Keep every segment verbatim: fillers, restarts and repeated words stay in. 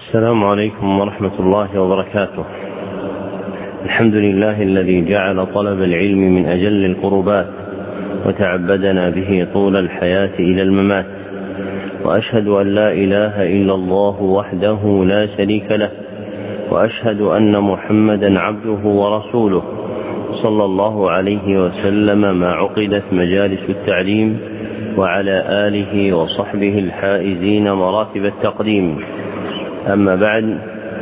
السلام عليكم ورحمة الله وبركاته. الحمد لله الذي جعل طلب العلم من أجل القربات وتعبدنا به طول الحياة إلى الممات، وأشهد أن لا إله إلا الله وحده لا شريك له، وأشهد أن محمدا عبده ورسوله صلى الله عليه وسلم ما عقدت مجالس التعليم، وعلى آله وصحبه الحائزين مراتب التقديم. أما بعد،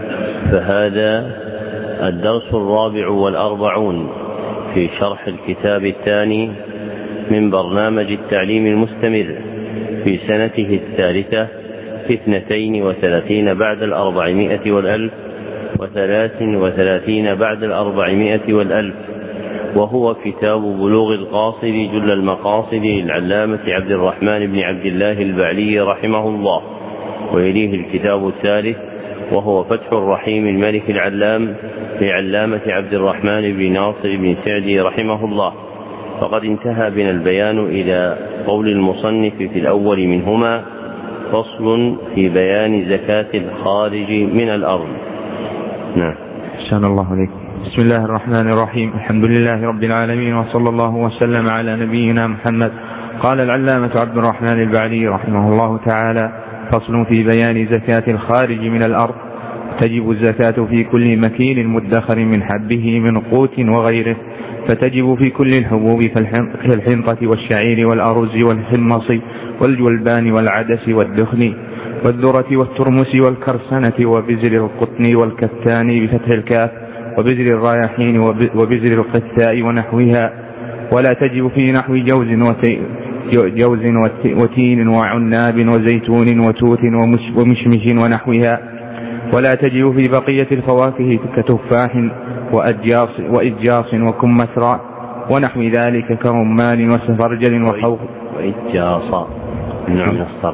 فهذا الدرس الرابع والأربعون في شرح الكتاب الثاني من برنامج التعليم المستمر في سنته الثالثة في اثنتين وثلاثين بعد الأربعمائة والألف وثلاث وثلاثين بعد الأربعمائة والألف، وهو كتاب بلوغ القاصد جل المقاصد للعلامة عبد الرحمن بن عبد الله البعلي رحمه الله. ويليه الكتاب الثالث وهو فتح الرحيم الملك العلام لعلامة عبد الرحمن بن ناصر بن سعدي رحمه الله. فقد انتهى بنا البيان إلى قول المصنف في الأول منهما: فصل في بيان زكاة الخارج من الأرض. نعم. شاء الله عليكم. بسم الله الرحمن الرحيم. الحمد لله رب العالمين، وصلى الله وسلم على نبينا محمد. قال العلامة عبد الرحمن البعلي رحمه الله تعالى: فصل في بيان زكاة الخارج من الأرض. تجب الزكاة في كل مكين مدخر من حبه من قوت وغيره، فتجب في كل الحبوب كالحنطة والشعير والأرز والحمص والجلبان والعدس والدخن والذرة والترمس والكرسنة وبزر القطن والكتان بفتح الكاف وبزر الرايحين وبزر القثاء ونحوها. ولا تجب في نحو جوز وتي جوز وتين وعناب وزيتون وتوت ومشمش ونحوها. ولا تجب في بقية الفواكه كتفاح وأجاص وإجاص وكمثرى ونحو ذلك كرمان وسفرجل وخوخ وإجاص من الصرف.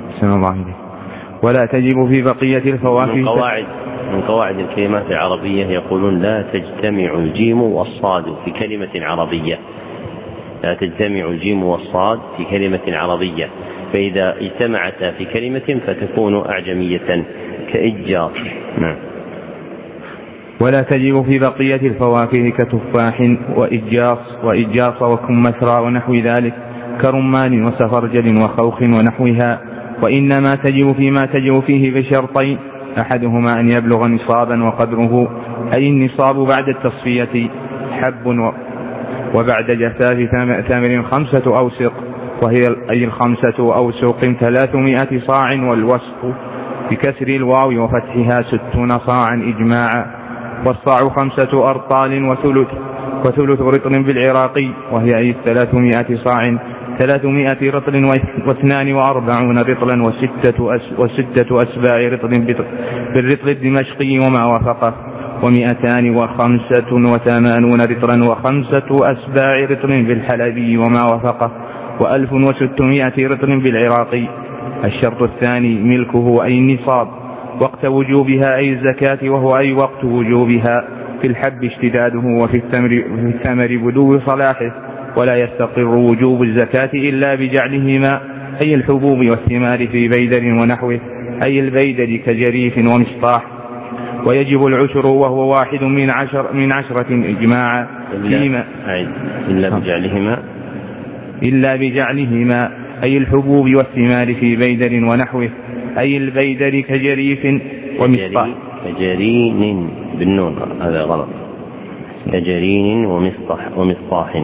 ولا تجب في بقية الفواكه. من قواعد من قواعد الكلمات العربية يقولون: لا تجتمع الجيم والصاد في كلمة عربية. لا تجتمع الجيم والصاد في كلمة عربية، فإذا اجتمعتا في كلمة فتكون أعجمية كإجاص. نعم. ولا تجب في بقية الفواكه كتفاح وإجاص وإجاص وكمثرى ونحو ذلك كرمان وسفرجل وخوخ ونحوها. وإنما تجب فيما تجب فيه بشرطين: أحدهما أن يبلغ نصابا وقدره، أي النصاب بعد التصفية حب وبعد جفاف ثمر خمسة أوسق، وهي أي الخمسة أوسق ثلاثمائة صاع، والوسق بكسر الواو وفتحها ستون صاعا إجماعا. والصاع خمسة أرطال وثلث وثلث رطل بالعراقي، وهي أي ثلاثمائة صاع ثلاثمائة رطل واثنان وأربعون رطلا وستة, أس وستة أسباع رطل بالرطل الدمشقي وما وافقه، ومئتان وخمسة وثمانون رطلا وخمسة أسباع رطل بالحلبي وما وافقه، وألف وستمائة رطل بالعراقي. الشرط الثاني ملكه أي النصاب وقت وجوبها أي الزكاة، وهو أي وقت وجوبها في الحب اشتداده، وفي الثمر, في الثمر بدو صلاحه. ولا يستقر وجوب الزكاة إلا بجعلهما أي الحبوب والثمار في بيدر ونحوه، أي البيدر كجريف ومسطاح. ويجب العشر وهو واحد من عشر من عشرة إجماعا فيما إلا بجعلهما إلا بجعلهما أي الحبوب والثمار في بيدر ونحوه، أي البيدر كجريف ومسطاح. كجرين بالنون، هذا غلط. كجرين ومسطح ومسطاح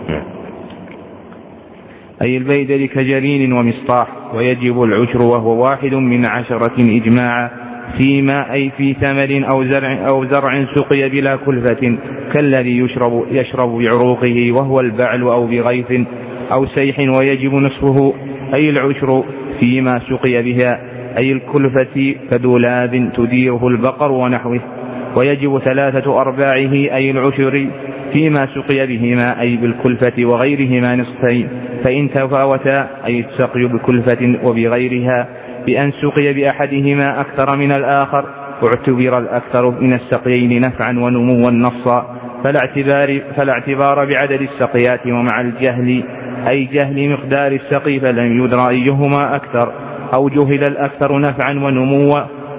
أي البيدر كجرين ومسطاح. ويجب العشر وهو واحد من عشرة إجماعا فيما أي في ثمر أو زرع, أو زرع سقي بلا كلفة، كالذي يشرب, يشرب بعروقه وهو البعل، أو بغيث أو سيح. ويجب نصفه أي العشر فيما سقي بها أي الكلفة كدولاب تديره البقر ونحوه. ويجب ثلاثة أرباعه أي العشر فيما سقي بهما أي بالكلفة وغيرهما نصفين، فإن تفاوتا أي السقي بكلفة وبغيرها بأن سقي بأحدهما أكثر من الآخر، واعتبر الأكثر من السقيين نفعا ونموا نصا، فلا اعتبار, فلا اعتبار بعدد السقيات. ومع الجهل أي جهل مقدار السقي فلم يدرى أيهما أكثر، أو جهل الأكثر نفعا ونموا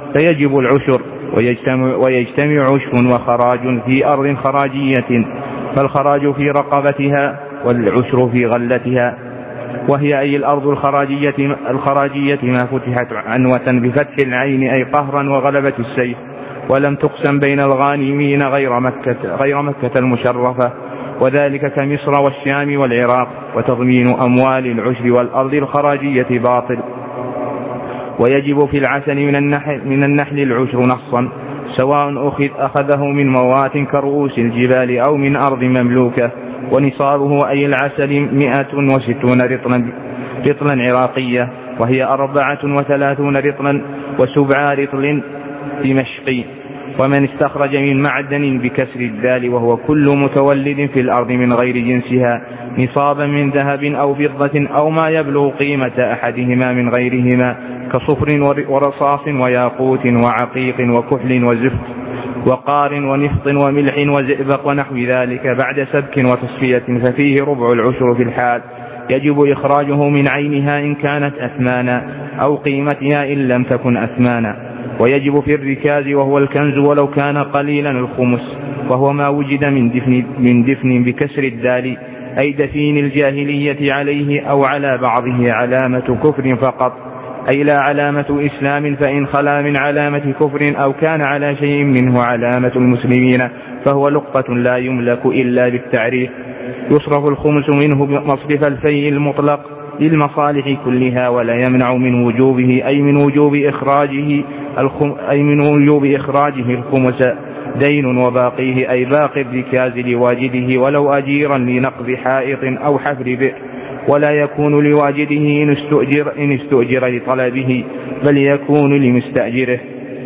فيجب العشر، ويجتمع, ويجتمع عشر وخراج في أرض خراجية، فالخراج في رقبتها والعشر في غلتها، وهي أي الأرض الخراجية, الخراجية ما فتحت عنوة بفتح العين أي قهرا وغلبة السيف، ولم تقسم بين الغانمين غير مكة, غير مكة المشرفة، وذلك كمصر والشام والعراق. وتضمين أموال العشر والأرض الخراجية باطل. ويجب في العسل من النحل, من النحل العشر نصا، سواء أخذ أخذه من موات كرؤوس الجبال أو من أرض مملوكة، ونصابه أي العسل مئة وستون رطلا, رطلا عراقية، وهي أربعة وثلاثون رطلا وسبع رطل دمشقي. ومن استخرج من معدن بكسر الدال وهو كل متولد في الأرض من غير جنسها نصابا من ذهب أو فضة أو ما يبلغ قيمة أحدهما من غيرهما كصفر ورصاص وياقوت وعقيق وكحل وزفت وقار ونفط وملح وزئبق ونحو ذلك بعد سبك وتصفية، ففيه ربع العشر في الحال. يجب إخراجه من عينها إن كانت أثمانا أو قيمتها إن لم تكن أثمانا. ويجب في الركاز وهو الكنز ولو كان قليلا الخمس، وهو ما وجد من دفن, من دفن بكسر الدال أي دفين الجاهلية عليه أو على بعضه علامة كفر فقط، أي لا علامة إسلام، فإن خلا من علامة كفر أو كان على شيء منه علامة المسلمين فهو لقطة لا يملك إلا بالتعريف. يصرف الخمس منه مصرف الفيء المطلق للمصالح كلها، ولا يمنع من وجوبه أي من وجوب إخراجه الخم أي من وجوب إخراجه الخمس دين وباقيه أي باقي الركاز لواجده ولو أجيرا لنقض حائط أو حفر بئر، ولا يكون لواجده إن استؤجر, إن استؤجر لطلبه، بل يكون لمستأجره.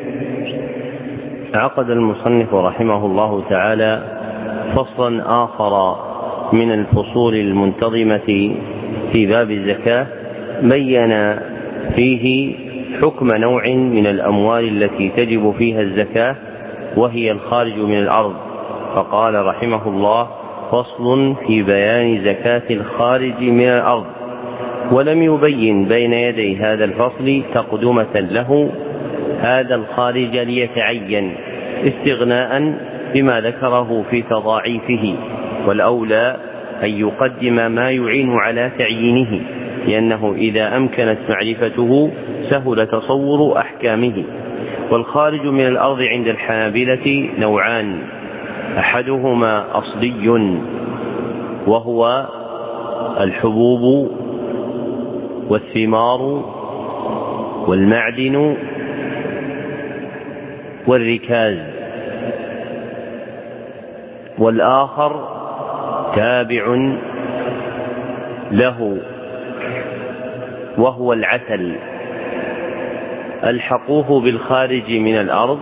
عقد المصنف رحمه الله تعالى فصلا آخر من الفصول المنتظمة في باب الزكاة، بين فيه حكم نوع من الأموال التي تجب فيها الزكاة وهي الخارج من الأرض، فقال رحمه الله: فصل في بيان زكاة الخارج من الأرض. ولم يبين بين يدي هذا الفصل تقدمة له هذا الخارج ليتعين استغناء بما ذكره في تضاعيفه، والأولى أن يقدم ما يعين على تعيينه، لأنه إذا أمكنت معرفته سهل تصور أحكامه. والخارج من الأرض عند الحنابلة نوعان: أحدهما أصلي وهو الحبوب والثمار والمعدن والركاز، والآخر تابع له وهو العسل. ألحقوه بالخارج من الأرض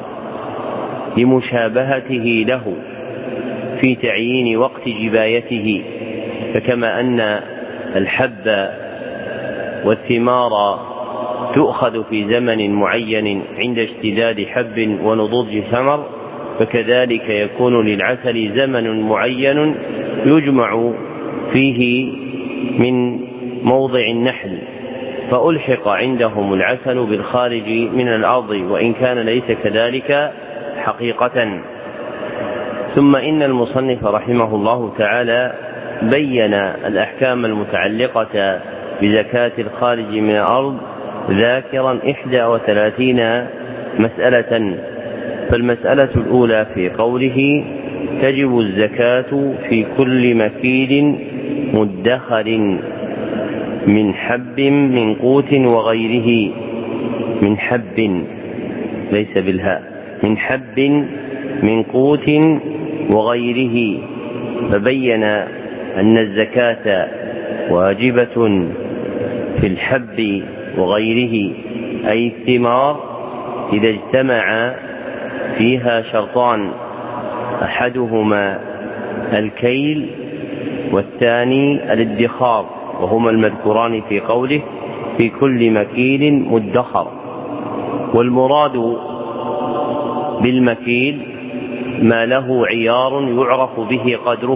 لمشابهته له في تعيين وقت جبايته، فكما أن الحب والثمار تؤخذ في زمن معين عند اشتداد حب ونضوج ثمر، فكذلك يكون للعسل زمن معين يجمع فيه من موضع النحل، فألحق عندهم العسل بالخارج من الأرض وإن كان ليس كذلك حقيقة. ثم إن المصنف رحمه الله تعالى بين الأحكام المتعلقة بزكاة الخارج من الأرض ذاكرا إحدى وثلاثين مسألة. فالمسألة الأولى في قوله: تجب الزكاة في كل مكيل مدخر من حب من قوت وغيره، من حب ليس بالهاء، من حب من قوت وغيره، فبين أن الزكاة واجبة في الحب وغيره، أي الثمار إذا اجتمع فيها شرطان: أحدهما الكيل والثاني الادخار، وهما المذكوران في قوله: في كل مكيل مدخر. والمراد بالمكيل ما له عيار يعرف به قدره،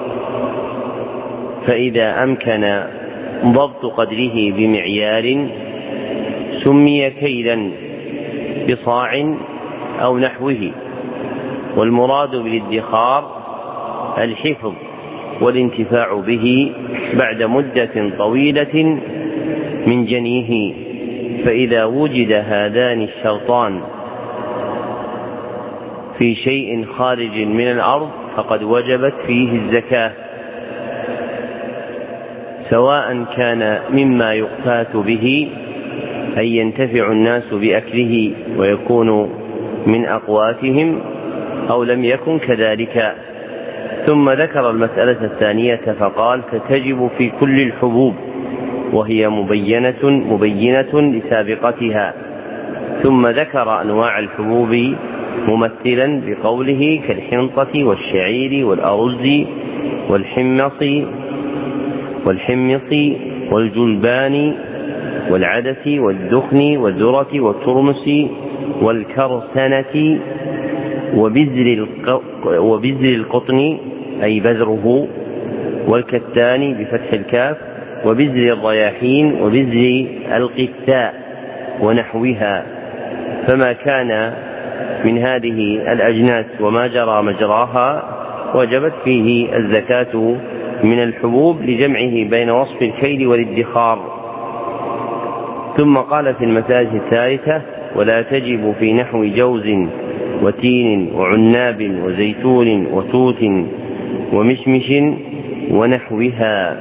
فإذا أمكن ضبط قدره بمعيار سمي كيلا، بصاع أو نحوه. والمراد بالادخار الحفظ والانتفاع به بعد مدة طويلة من جنيه، فإذا وجد هذان الشرطان في شيء خارج من الأرض فقد وجبت فيه الزكاة، سواء كان مما يقتات به أي ينتفع الناس بأكله ويكون من أقواتهم أو لم يكن كذلك. ثم ذكر المسألة الثانية فقال: فتجب في كل الحبوب، وهي مبينة مبينة لسابقتها. ثم ذكر أنواع الحبوب ممثلا بقوله: كالحنطة والشعير والأرز والحمص والحمص والجلبان والعدس والدخن والذرة والترمس والكرسنة وبذر وبذر القطن أي بذره والكتان بفتح الكاف وبذر الرياحين وبذر القثاء ونحوها. فما كان من هذه الأجناس وما جرى مجراها وجبت فيه الزكاة من الحبوب لجمعه بين وصف الكيل والادخار. ثم قال في المسألة الثالثة: ولا تجب في نحو جوز وتين وعناب وزيتون وتوت ومشمش ونحوها،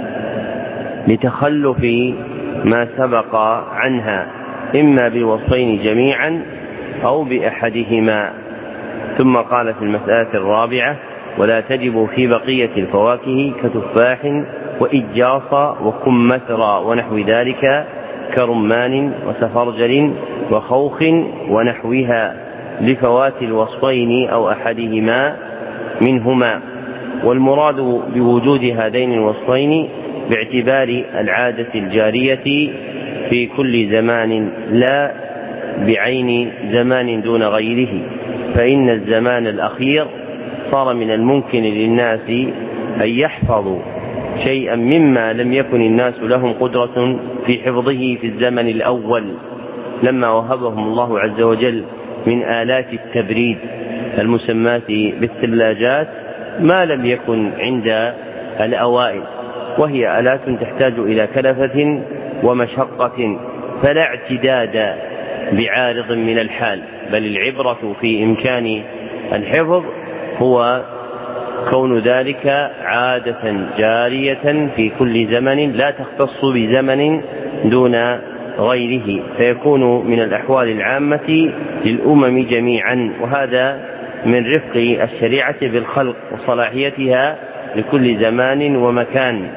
لتخلف ما سبق عنها إما بالوصفين جميعا أو بأحدهما. ثم قال في المسألة الرابعة: ولا تجب في بقية الفواكه كتفاح وإجاص وكمثرى ونحو ذلك كرمان وسفرجل وخوخ ونحوها، لفوات الوصفين أو أحدهما منهما. والمراد بوجود هذين الوصفين باعتبار العادة الجارية في كل زمان، لا بعين زمان دون غيره، فإن الزمان الأخير صار من الممكن للناس أن يحفظوا شيئا مما لم يكن الناس لهم قدرة في حفظه في الزمن الأول، لما وهبهم الله عز وجل من آلات التبريد المسماة بالثلاجات ما لم يكن عند الأوائل، وهي آلات تحتاج إلى كلفة ومشقة، فلا اعتداد بعارض من الحال، بل العبرة في إمكان الحفظ هو كون ذلك عادة جارية في كل زمن لا تختص بزمن دون غيره، فيكون من الأحوال العامة للأمم جميعا، وهذا من رفق الشريعة بالخلق وصلاحيتها لكل زمان ومكان.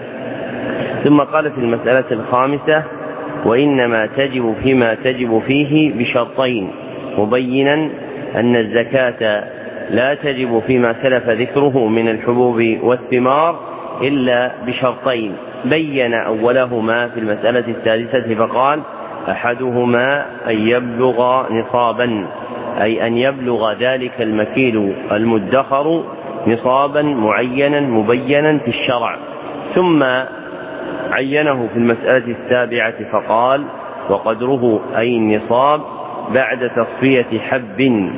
ثم قال في المسألة الخامسة: وإنما تجب فيما تجب فيه بشرطين، مبينا أن الزكاة لا تجب فيما سلف ذكره من الحبوب والثمار إلا بشرطين، بين أولهما في المسألة السادسة فقال: أحدهما أن يبلغ نصابا، أي أن يبلغ ذلك المكيل المدخر نصابا معينا مبينا في الشرع. ثم عينه في المسألة السابعة فقال: وقدره أي النصاب بعد تصفية حب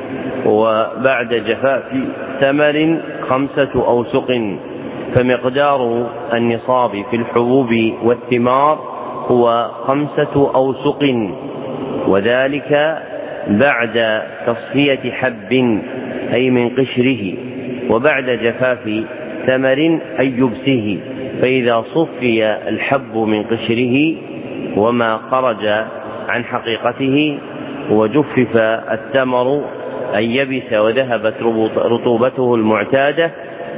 وبعد جفاف ثمر خمسة أوسق، فمقدار النصاب في الحبوب والثمار هو خمسة أوسق، وذلك بعد تصفية حب أي من قشره، وبعد جفاف ثمر أي يبسه، فإذا صفي الحب من قشره وما خرج عن حقيقته وجفف الثمر أن يبس وذهبت رطوبته المعتادة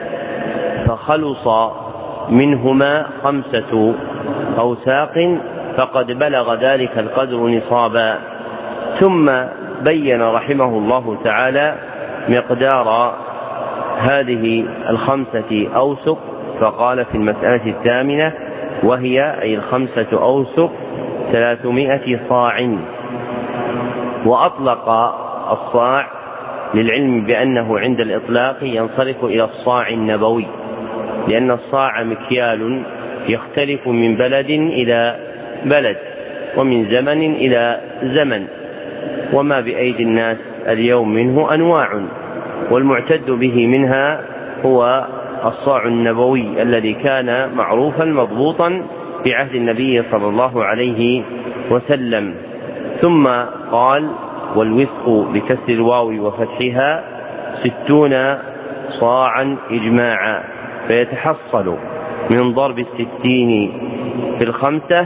فخلص منهما خمسة أوساق فقد بلغ ذلك القدر نصابا. ثم بين رحمه الله تعالى مقدار هذه الخمسة أوسق فقال في المسألة الثامنة: وهي أي الخمسة أوسق ثلاثمائة صاع. وأطلق الصاع للعلم بأنه عند الإطلاق ينصرف إلى الصاع النبوي، لأن الصاع مكيال يختلف من بلد إلى بلد ومن زمن إلى زمن، وما بأيدي الناس اليوم منه أنواع، والمعتد به منها هو الصاع النبوي الذي كان معروفا مضبوطا في عهد النبي صلى الله عليه وسلم. ثم قال: والوسق بكسر الواو وفتحها ستون صاعا إجماعا، فيتحصل من ضرب الستين في الخمسة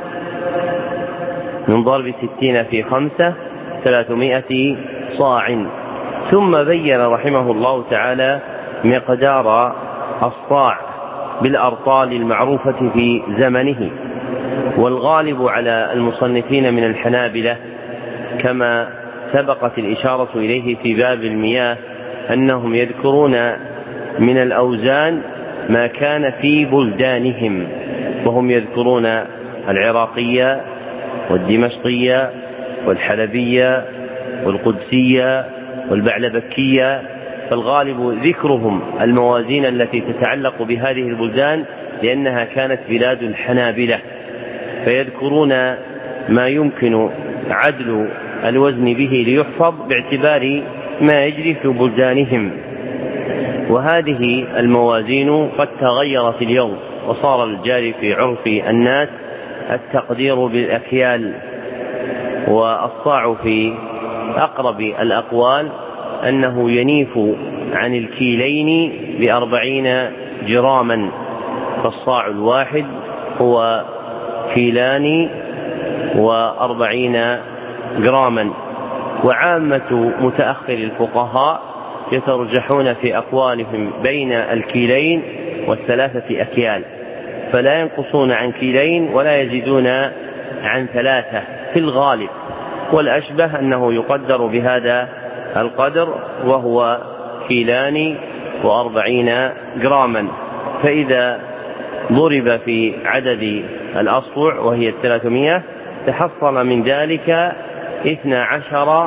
من ضرب الستين في خمسة ثلاثمائة صاع. ثم بين رحمه الله تعالى مقدار الصاع بالأرطال المعروفة في زمنه. والغالب على المصنفين من الحنابلة كما سبقت الإشارة إليه في باب المياه أنهم يذكرون من الأوزان ما كان في بلدانهم، وهم يذكرون العراقية والدمشقية والحلبية والقدسية والبعلبكية، فالغالب ذكرهم الموازين التي تتعلق بهذه البلدان لأنها كانت بلاد الحنابلة، فيذكرون ما يمكن عدل الوزن به ليحفظ باعتبار ما يجري في بلدانهم. وهذه الموازين قد تغيرت اليوم، وصار الجاري في عرف الناس التقدير بالأكيال، والصاع في أقرب الأقوال أنه ينيف عن الكيلين بأربعين جراما، فالصاع الواحد هو كيلان وأربعين جراما. وعامة متأخر الفقهاء يترجحون في أقوالهم بين الكيلين والثلاثة أكيال، فلا ينقصون عن كيلين ولا يزيدون عن ثلاثة في الغالب، والأشبه أنه يقدر بهذا القدر وهو كيلان وأربعين جراما. فإذا ضرب في عدد الأصبع وهي الثلاثمائة تحصل من ذلك اثنا عشر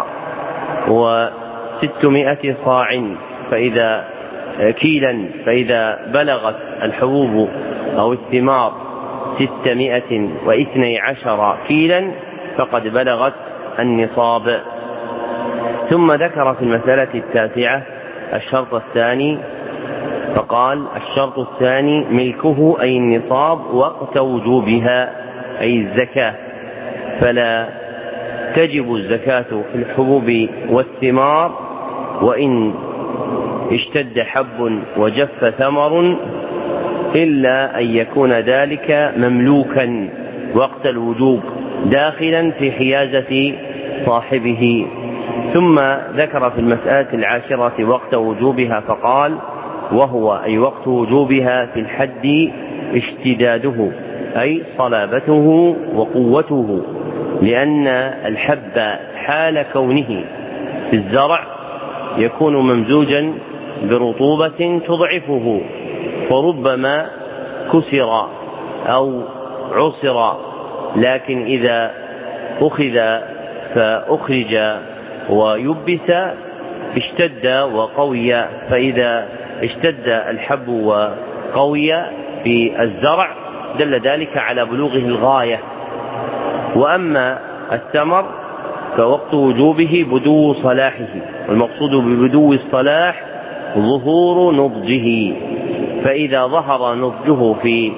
وستمائة صاع فإذا كيلا، فإذا بلغت الحبوب أو الثمار ستمائة واثني عشر كيلا فقد بلغت النصاب. ثم ذكر في المسألة التاسعة الشرط الثاني، فقال: الشرط الثاني ملكه أي النصاب وقت وجوبها أي الزكاة، فلا تجب الزكاة في الحبوب والثمار وإن اشتد حب وجف ثمر إلا أن يكون ذلك مملوكا وقت الوجوب داخلا في حيازة صاحبه. ثم ذكر في المسألة العاشرة وقت وجوبها فقال: وهو أي وقت وجوبها في الحد اشتداده أي صلابته وقوته، لأن الحب حال كونه في الزرع يكون ممزوجا برطوبة تضعفه، فربما كسر أو عصر، لكن إذا أخذ فأخرج ويبس اشتد وقوي، فإذا اشتد الحب وقوي في الزرع دل ذلك على بلوغه الغاية. وأما الثمر فوقت وجوبه بدو صلاحه، والمقصود ببدو الصلاح ظهور نضجه، فإذا ظهر نضجه في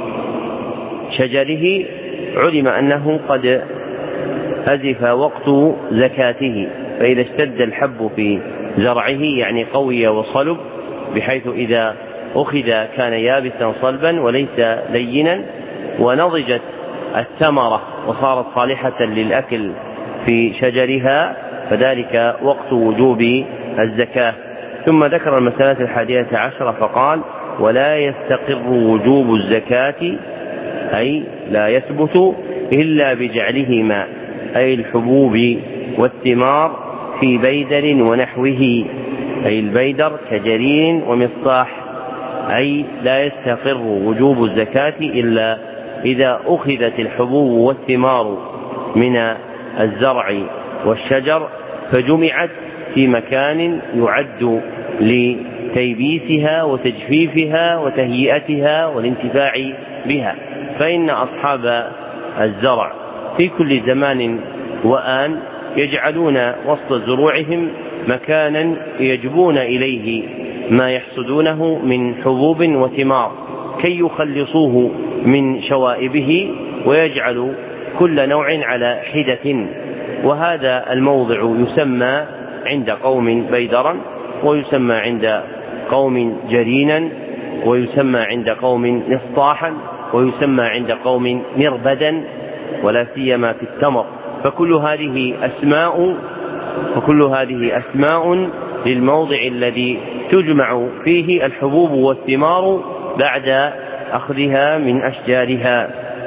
شجره علم أنه قد أزف وقت زكاته. فإذا اشتد الحب في زرعه يعني قوي وصلب، بحيث إذا أخذ كان يابسا صلبا وليس لينا، ونضجت الثمرة وصارت صالحة للأكل في شجرها، فذلك وقت وجوب الزكاة. ثم ذكر المسألة الحادية عشرة فقال: ولا يستقر وجوب الزكاة أي لا يثبت إلا بجعلهما أي الحبوب والثمار في بيدر ونحوه، أي البيدر كجرين ومصطاح، أي لا يستقر وجوب الزكاة إلا إذا أخذت الحبوب والثمار من الزرع والشجر فجمعت في مكان يعد لتيبيسها وتجفيفها وتهيئتها والانتفاع بها. فإن أصحاب الزرع في كل زمان وآن يجعلون وسط زروعهم مكانا يجبون إليه ما يحصدونه من حبوب وثمار كي يخلصوه من شوائبه ويجعلوا كل نوع على حدة. وهذا الموضع يسمى عند قوم بيدرا، ويسمى عند قوم جرينا، ويسمى عند قوم نصطاحا، ويسمى عند قوم مربدا، ولا سيما في التمر. فكل هذه أسماء فكل هذه أسماء للموضع الذي تجمع فيه الحبوب والثمار بعد أخذها من أشجارها.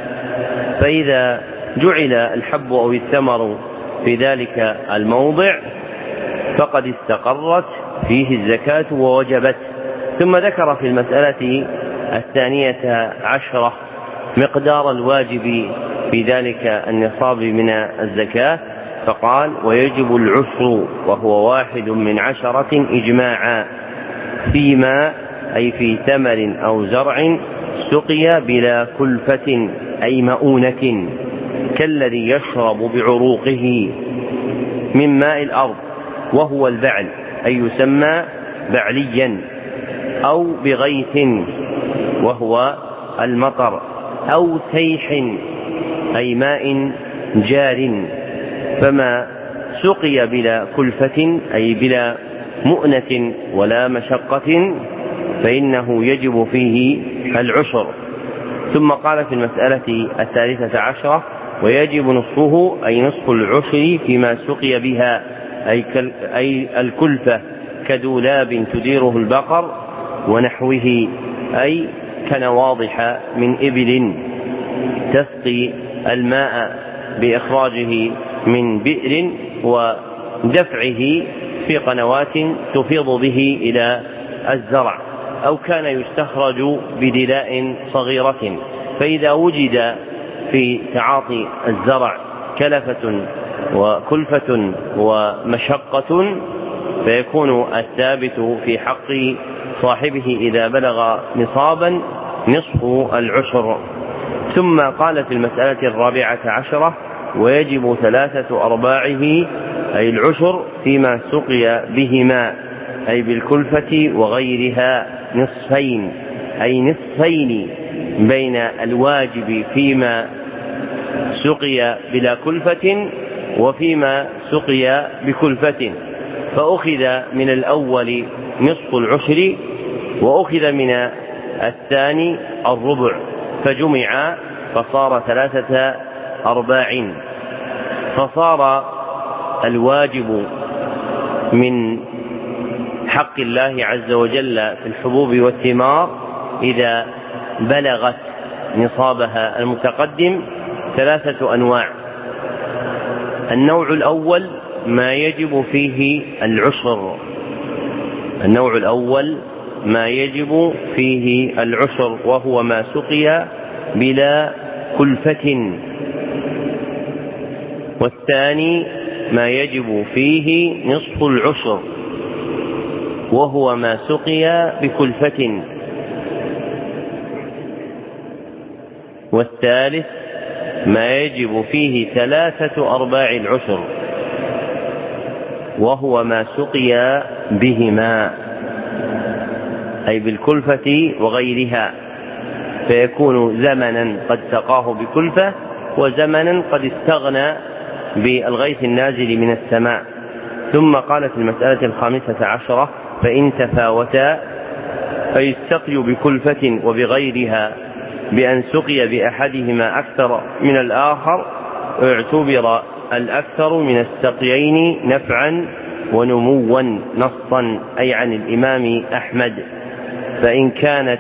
فإذا جعل الحب أو الثمر في ذلك الموضع فقد استقرت فيه الزكاة ووجبت. ثم ذكر في المسألة الثانية عشرة مقدار الواجب في ذلك النصاب من الزكاة، فقال: ويجب العشر وهو واحد من عشرة إجماعا فيما أي في ثمر أو زرع سقي بلا كلفة أي مؤونة كالذي يشرب بعروقه من ماء الأرض وهو البعل أي يسمى بعليا، أو بغيث وهو المطر، أو سيح أي ماء جار. فما سقي بلا كلفة أي بلا مؤنة ولا مشقة فإنه يجب فيه العشر. ثم قال في المسألة الثالثة عشرة: ويجب نصفه أي نصف العشر فيما سقي بها أي, أي الكلفة كدولاب تديره البقر ونحوه، أي كنواضح من إبل تسقي الماء بإخراجه من بئر ودفعه في قنوات تفيض به إلى الزرع، أو كان يستخرج بدلاء صغيرة. فإذا وجد في تعاطي الزرع كلفة وكلفة ومشقة فيكون الثابت في حق صاحبه إذا بلغ نصابا نصف العشر. ثم قال في المسألة الرابعة عشرة: ويجب ثلاثة أرباعه أي العشر فيما سقي بهما أي بالكلفة وغيرها نصفين أي نصفين بين الواجب فيما سقي بلا كلفة وفيما سقي بكلفة. فأخذ من الأول نصف العشر وأخذ من الثاني الربع فجمع فصار ثلاثة أرباع. فصار الواجب من حق الله عز وجل في الحبوب والثمار إذا بلغت نصابها المتقدم ثلاثة أنواع. النوع الأول ما يجب فيه العشر النوع الأول ما يجب فيه العشر وهو ما سقي بلا كلفة. والثاني ما يجب فيه نصف العشر وهو ما سقي بكلفة. والثالث ما يجب فيه ثلاثة أرباع العشر وهو ما سقي بهما أي بالكلفة وغيرها، فيكون زمنا قد سقاه بكلفة وزمنا قد استغنى بالغيث النازل من السماء. ثم قال في المسألة الخامسة عشرة: فإن تفاوتا أي السقي بكلفة وبغيرها بأن سقي بأحدهما أكثر من الآخر اعتبر الأكثر من السقيين نفعا ونموا نصا أي عن الإمام أحمد. فإن كانت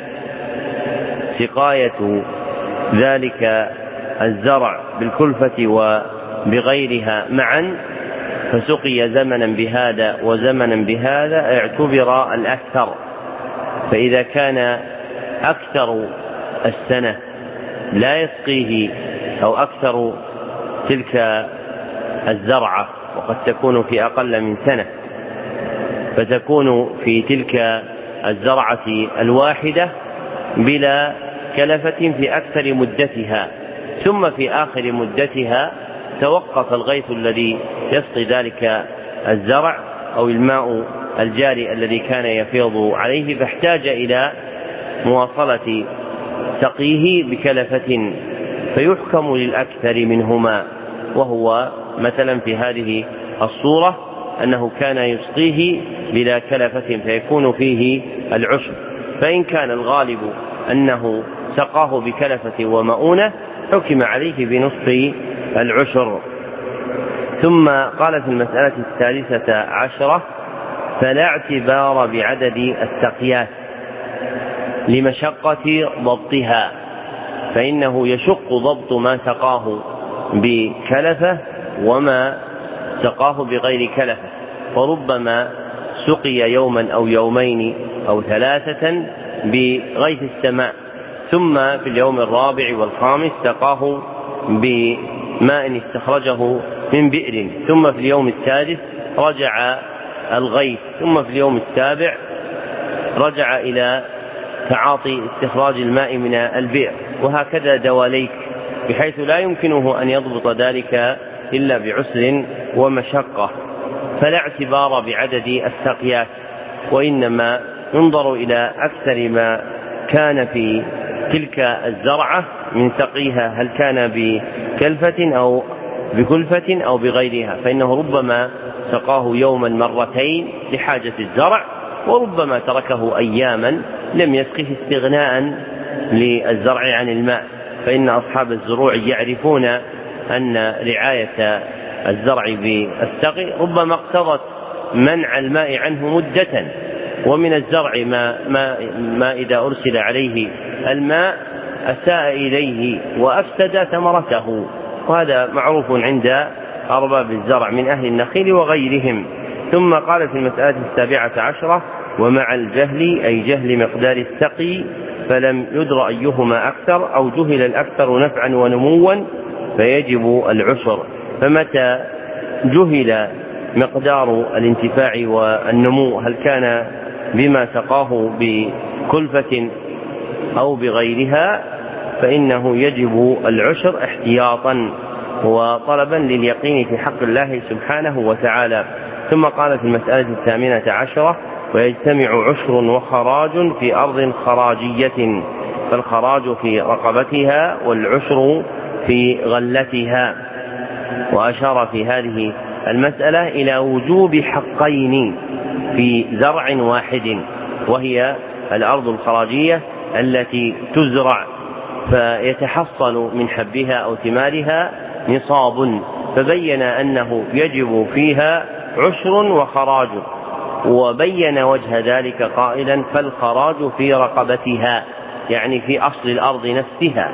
سقاية ذلك الزرع بالكلفة وبغيرها معا فسقي زمنا بهذا وزمنا بهذا اعتبر الأكثر. فإذا كان أكثر السنة لا يسقيه أو أكثر تلك الزرعة وقد تكون في أقل من سنة فتكون في تلك الزرعة الواحدة بلا كلفة في أكثر مدتها، ثم في آخر مدتها توقف الغيث الذي يسقي ذلك الزرع أو الماء الجاري الذي كان يفيض عليه، فاحتاج إلى مواصلة سقيه بكلفة، فيحكم للأكثر منهما، وهو مثلا في هذه الصورة أنه كان يسقيه بلا كلفة فيكون فيه العشر. فإن كان الغالب أنه سقاه بكلفة ومؤونة حكم عليه بنصف العشر. ثم قال في المسألة الثالثة عشرة: فلا اعتبار بعدد السقيات لمشقة ضبطها، فإنه يشق ضبط ما سقاه بكلفة وما سقاه بغير كلفة، وربما سقي يوما أو يومين أو ثلاثة بغيث السماء، ثم في اليوم الرابع والخامس سقاه بماء استخرجه من بئر، ثم في اليوم السادس رجع الغيث، ثم في اليوم السابع رجع إلى تعاطي استخراج الماء من البئر، وهكذا دواليك، بحيث لا يمكنه أن يضبط ذلك إلا بعسر ومشقة. فلا اعتبار بعدد السقيات، وإنما ينظر إلى أكثر ما كان في تلك الزرعة من سقيها، هل كان بكلفة أو بكلفة أو بغيرها، فإنه ربما سقاه يوما مرتين لحاجة الزرع، وربما تركه أياما لم يسقه استغناء للزرع عن الماء، فإن أصحاب الزروع يعرفون أن رعاية الزرع بالسقي ربما اقتضت منع الماء عنه مدة، ومن الزرع ما, ما, ما إذا أرسل عليه الماء أساء إليه وأفسد ثمرته، وهذا معروف عند أرباب الزرع من أهل النخيل وغيرهم. ثم قال في المسألة السابعة عشرة: ومع الجهل أي جهل مقدار السقي فلم يدر أيهما أكثر أو جهل الأكثر نفعا ونموا فيجب العشر. فمتى جهل مقدار الانتفاع والنمو، هل كان بما سقاه بكلفة أو بغيرها، فإنه يجب العشر احتياطا وطلبا لليقين في حق الله سبحانه وتعالى. ثم قال في المسألة الثامنة عشرة: ويجتمع عشر وخراج في أرض خراجية، فالخراج في رقبتها والعشر في غلتها. وأشار في هذه المسألة إلى وجوب حقين في زرع واحد، وهي الأرض الخراجية التي تزرع فيتحصل من حبها أو ثمارها نصاب، فبين أنه يجب فيها عشر وخراج، وبين وجه ذلك قائلا: فالخراج في رقبتها، يعني في أصل الأرض نفسها،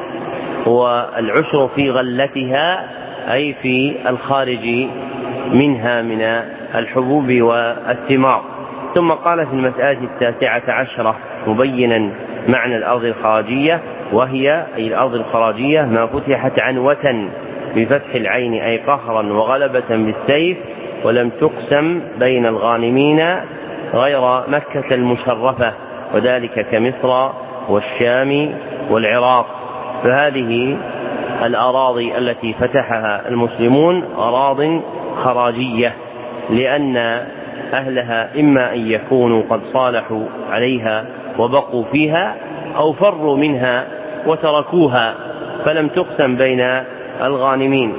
والعشر في غلتها أي في الخارج منها من الحبوب والثمار. ثم قال في المسألة التاسعة عشرة مبينا معنى الأرض الخراجية، وهي أي الأرض الخراجية ما فتحت عنوة بفتح العين أي قهرا وغلبة بالسيف، ولم تقسم بين الغانمين غير مكة المشرفة، وذلك كمصر والشام والعراق. فهذه الأراضي التي فتحها المسلمون أراض خراجية، لأن أهلها إما أن يكونوا قد صالحوا عليها وبقوا فيها، أو فروا منها وتركوها فلم تقسم بين الغانمين،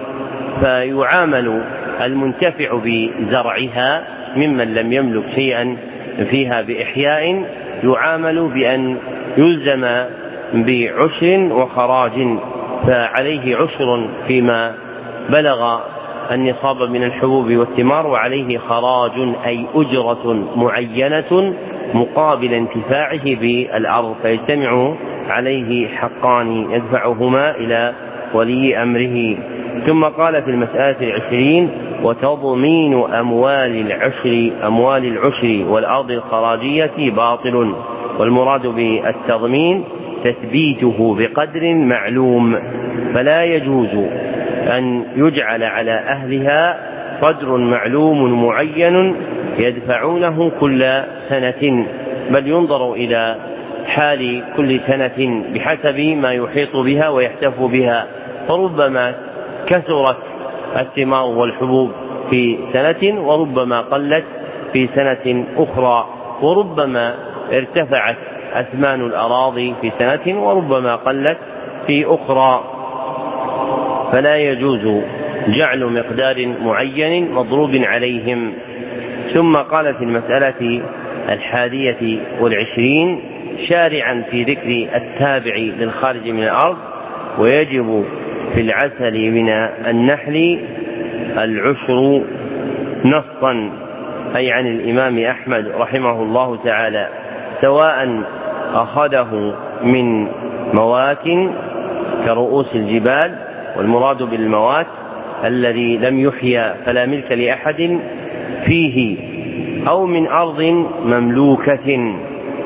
فيعامل المنتفع بزرعها ممن لم يملك شيئا فيها بإحياء، يعامل بأن يلزم بعشر وخراج، فعليه عشر فيما بلغ النصاب من الحبوب والثمار، وعليه خراج أي أجرة معينة مقابل انتفاعه بالأرض، فيجتمع عليه حقان يدفعهما إلى ولي أمره. ثم قال في المسألة العشرين: وتضمين أموال العشر أموال العشر والأرض الخراجية باطل، والمراد بالتضمين تثبيته بقدر معلوم، فلا يجوز أن يجعل على أهلها قدر معلوم معين يدفعونه كل سنة، بل ينظر إلى حال كل سنة بحسب ما يحيط بها ويحتف بها، فربما كثرت الثمار والحبوب في سنة وربما قلت في سنة أخرى، وربما ارتفعت أثمان الأراضي في سنة وربما قلت في أخرى، فلا يجوز جعل مقدار معين مضروب عليهم. ثم قال في المسألة الحادية والعشرين شارعا في ذكر التابع للخارج من الأرض: ويجب في العسل من النحل العشر نصا، أي عن الإمام أحمد رحمه الله تعالى، سواء أخذه من موات كرؤوس الجبال، والمراد بالموات الذي لم يحيى فلا ملك لأحد فيه، أو من أرض مملوكة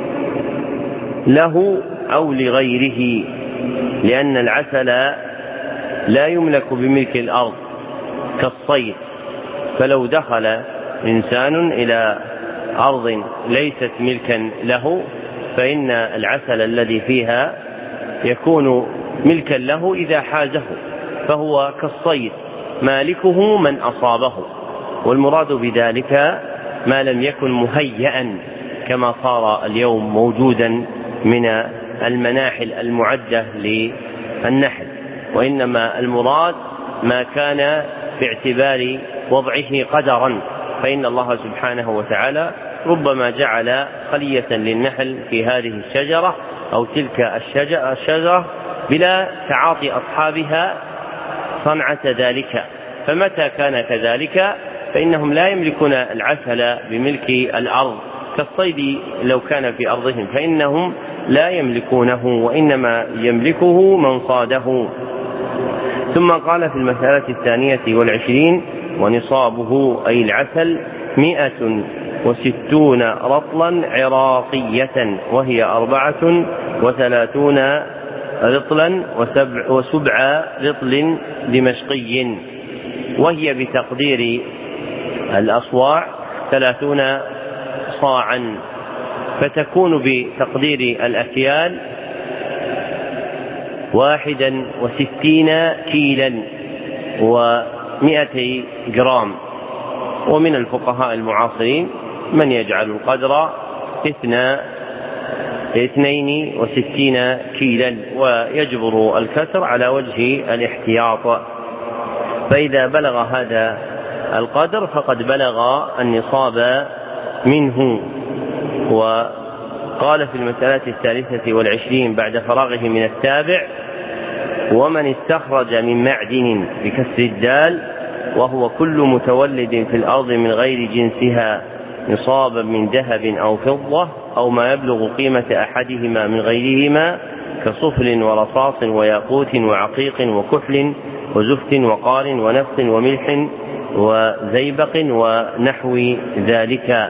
له أو لغيره، لأن العسل لا يملك بملك الأرض كالصيد، فلو دخل إنسان إلى أرض ليست ملكا له فإن العسل الذي فيها يكون ملكا له إذا حازه، فهو كالصيد مالكه من أصابه، والمراد بذلك ما لم يكن مهيئا كما صار اليوم موجودا من المناحل المعدة للنحل، وإنما المراد ما كان باعتبار وضعه قدرا، فإن الله سبحانه وتعالى ربما جعل خلية للنحل في هذه الشجرة أو تلك الشجرة بلا تعاطي أصحابها صنعة ذلك، فمتى كان كذلك فإنهم لا يملكون العسل بملك الأرض كالصيد لو كان في أرضهم، فإنهم لا يملكونه وإنما يملكه من صاده. ثم قال في المسألة الثانية والعشرين: ونصابه أي العسل مئة وستون رطلا عراقية، وهي أربعة وثلاثون رطلا وسبع, وسبع رطل دمشقي، وهي بتقدير الأصواع ثلاثون صاعا، فتكون بتقدير الأكيال واحدا وستين كيلا ومائتي جرام. ومن الفقهاء المعاصرين من يجعل القدر اثنين وستين كيلا ويجبر الكسر على وجه الاحتياط، فإذا بلغ هذا القدر فقد بلغ النصاب منه. وقال في المسألة الثالثة والعشرين بعد فراغه من التابع: ومن استخرج من معدن بكسر الدال، وهو كل متولد في الأرض من غير جنسها، نصابا من ذهب أو فضة أو ما يبلغ قيمة أحدهما من غيرهما، كصفر ورصاص وياقوت وعقيق وكحل وزفت وقار ونفط وملح وزيبق ونحو ذلك.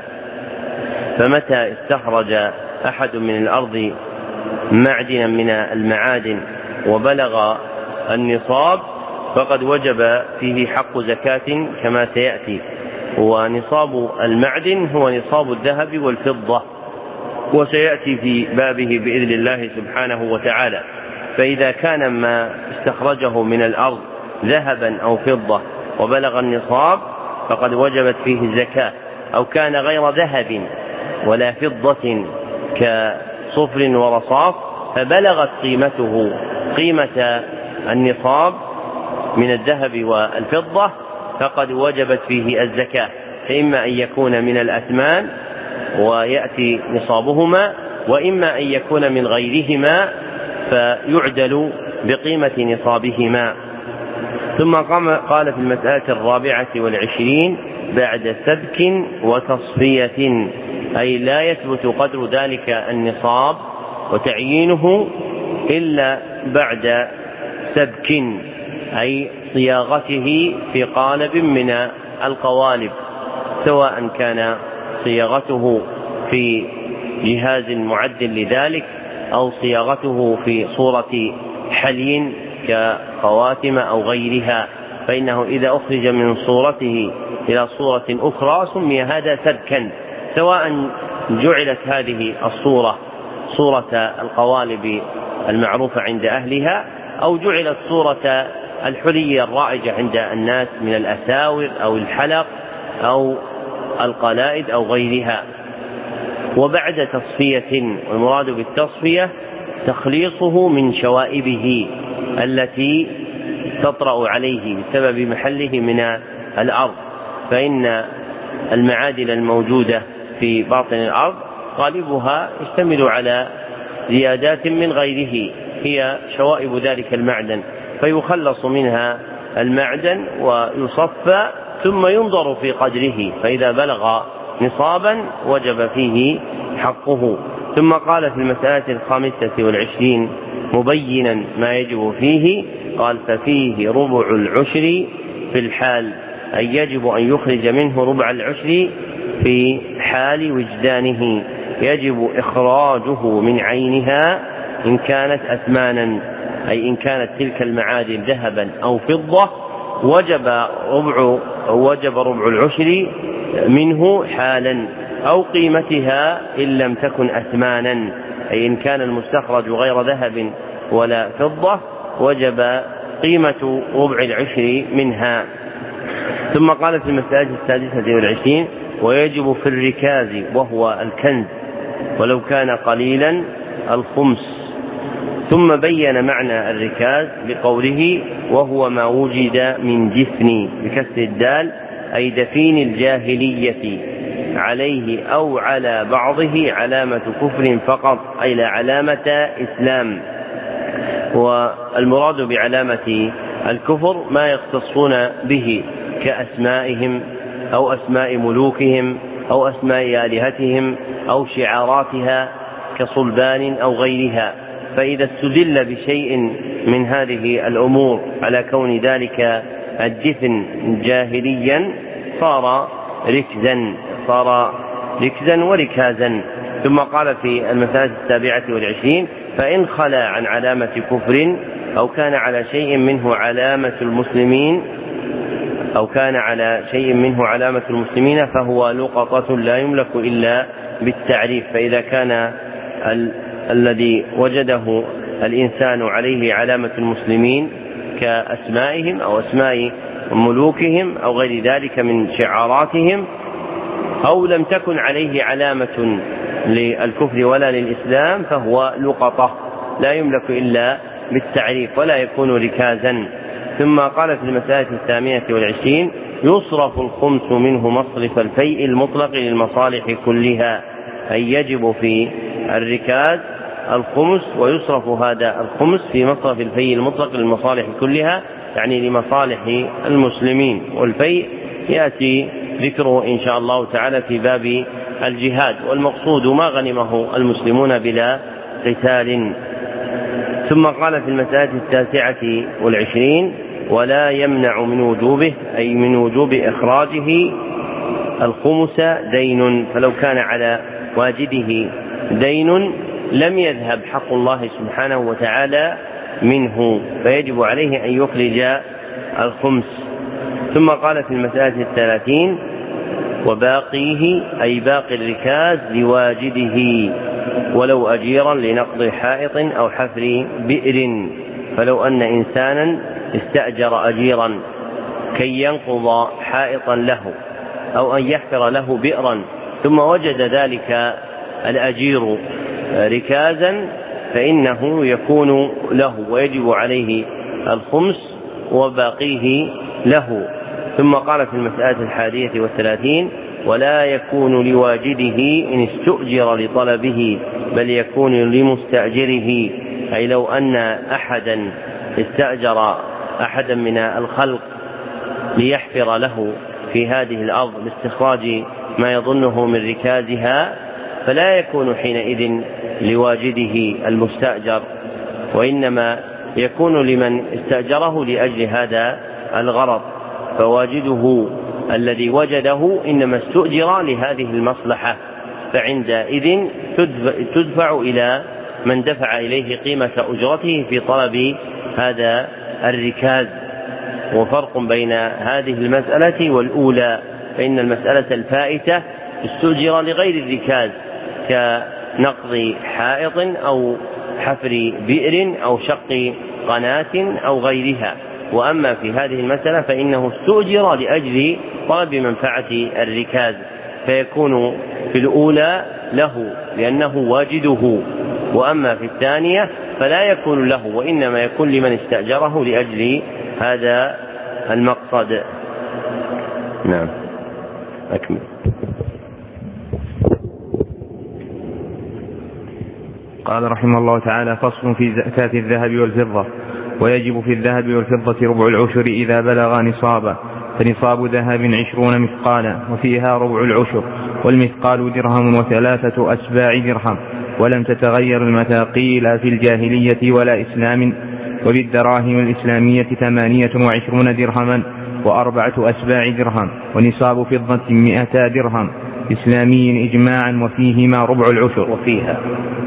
فمتى استخرج أحد من الأرض معدنا من المعادن وبلغ النصاب فقد وجب فيه حق زكاة كما سيأتي، ونصاب المعدن هو نصاب الذهب والفضة، وسيأتي في بابه بإذن الله سبحانه وتعالى. فإذا كان ما استخرجه من الأرض ذهبا أو فضة وبلغ النصاب فقد وجبت فيه الزكاة، أو كان غير ذهب ولا فضة كصفر ورصاص فبلغت قيمته قيمة النصاب من الذهب والفضة فقد وجبت فيه الزكاة، فإما أن يكون من الأثمان ويأتي نصابهما، وإما أن يكون من غيرهما فيعدل بقيمة نصابهما. ثم قال في المسألة الرابعة والعشرين بعد سبك وتصفية، أي لا يثبت قدر ذلك النصاب وتعيينه إلا بعد سبك، أي صياغته في قالب من القوالب، سواء كان صياغته في جهاز معد لذلك أو صياغته في صورة حلي كخواتم أو غيرها، فإنه إذا أخرج من صورته إلى صورة أخرى سمي هذا سبكا، سواء جعلت هذه الصورة صورة القوالب المعروفة عند أهلها أو جعلت صورة الحلي الرائجة عند الناس من الأساور أو الحلق أو القلائد أو غيرها. وبعد تصفية، والمراد بالتصفية تخليصه من شوائبه التي تطرأ عليه بسبب محله من الأرض، فإن المعادن الموجودة في باطن الأرض غالبها يشتمل على زيادات من غيره هي شوائب ذلك المعدن، فيخلص منها المعدن ويصفى ثم ينظر في قدره، فإذا بلغ نصابا وجب فيه حقه. ثم قال في المسألة الخامسة والعشرين مبينا ما يجب فيه، قال ففيه ربع العشر في الحال، أي يجب أن يخرج منه ربع العشر في حال وجدانه، يجب إخراجه من عينها إن كانت أثمانا، أي إن كانت تلك المعادن ذهبا أو فضة وجب ربع وجب ربع العشر منه حالا، أو قيمتها إن لم تكن أثمانا، أي إن كان المستخرج غير ذهب ولا فضة وجب قيمة ربع العشر منها. ثم قال في المسألة السادسة والعشرين ويجب في الركاز وهو الكنز ولو كان قليلا الخمس. ثم بين معنى الركاز بقوله وهو ما وجد من جفن بكسر الدال، أي دفين الجاهلية عليه أو على بعضه علامة كفر فقط، أي لا علامة إسلام. والمراد بعلامة الكفر ما يختصون به كأسمائهم أو أسماء ملوكهم أو أسماء آلهتهم أو شعاراتها كصلبان أو غيرها، فإذا استدل بشيء من هذه الأمور على كون ذلك الدفن جاهليا صار ركزا صار ركزا وركازا. ثم قال في المسألة السابعة والعشرين فإن خلا عن علامة كفر أو كان على شيء منه علامة المسلمين أو كان على شيء منه علامة المسلمين فهو لقطة لا يملك إلا بالتعريف. فإذا كان ال... الذي وجده الإنسان عليه علامة المسلمين كأسمائهم أو أسماء ملوكهم أو غير ذلك من شعاراتهم، أو لم تكن عليه علامة للكفر ولا للإسلام فهو لقطة لا يملك إلا بالتعريف ولا يكون ركازا. ثم قال في المسألة الثامنة والعشرين يصرف الخمس منه مصرف الفيء المطلق للمصالح كلها، أي يجب في الركاز الخمس ويصرف هذا الخمس في مصرف الفيء المطلق للمصالح كلها، يعني لمصالح المسلمين. والفيء يأتي ذكره إن شاء الله تعالى في باب الجهاد، والمقصود ما غنمه المسلمون بلا قتال. ثم قال في المسألة التاسعة والعشرين ولا يمنع من وجوبه، أي من وجوب إخراجه الخمس دين، فلو كان على واجده دين لم يذهب حق الله سبحانه وتعالى منه فيجب عليه أن يخرج الخمس. ثم قال في المسألة الثلاثين وباقيه، أي باقي الركاز لواجده ولو أجيرا لنقض حائط أو حفر بئر، فلو أن إنسانا استأجر أجيرا كي ينقض حائطا له أو أن يحفر له بئرا ثم وجد ذلك الأجير ركازا فإنه يكون له ويجب عليه الخمس وباقيه له. ثم قال في المسألة الحادية والثلاثين ولا يكون لواجده إن استؤجر لطلبه بل يكون لمستأجره، أي لو أن أحدا استأجر أحدا من الخلق ليحفر له في هذه الأرض لاستخراج ما يظنه من ركازها فلا يكون حينئذ لواجده المستأجر، وإنما يكون لمن استأجره لأجل هذا الغرض، فواجده الذي وجده إنما استؤجر لهذه المصلحة، فعندئذ تدفع إلى من دفع إليه قيمة أجرته في طلب هذا الركاز. وفرق بين هذه المسألة والأولى، فإن المسألة الفائتة استؤجر لغير الركاز كنقض حائط أو حفر بئر أو شق قناة أو غيرها، وأما في هذه المسألة فإنه استؤجر لأجل طلب منفعة الركاز، فيكون في الأولى له لأنه واجده، وأما في الثانية فلا يكون له، وإنما يكون لمن استأجره لأجل هذا المقصد. نعم أكمل. قال رحمه الله تعالى: فصل في زكاة الذهب والفضة. ويجب في الذهب والفضة ربع العشر إذا بلغ نصابا، فنصاب ذهب عشرون مثقالا وفيها ربع العشر، والمثقال درهم وثلاثة أسباع درهم، ولم تتغير المثاقيل في الجاهلية ولا إسلام. وبالدراهم الإسلامية ثمانية وعشرون درهما وأربعة أسباع درهم، ونصاب فضة مئتا درهم إسلامي إجماعا، وفيهما ربع العشر وفيها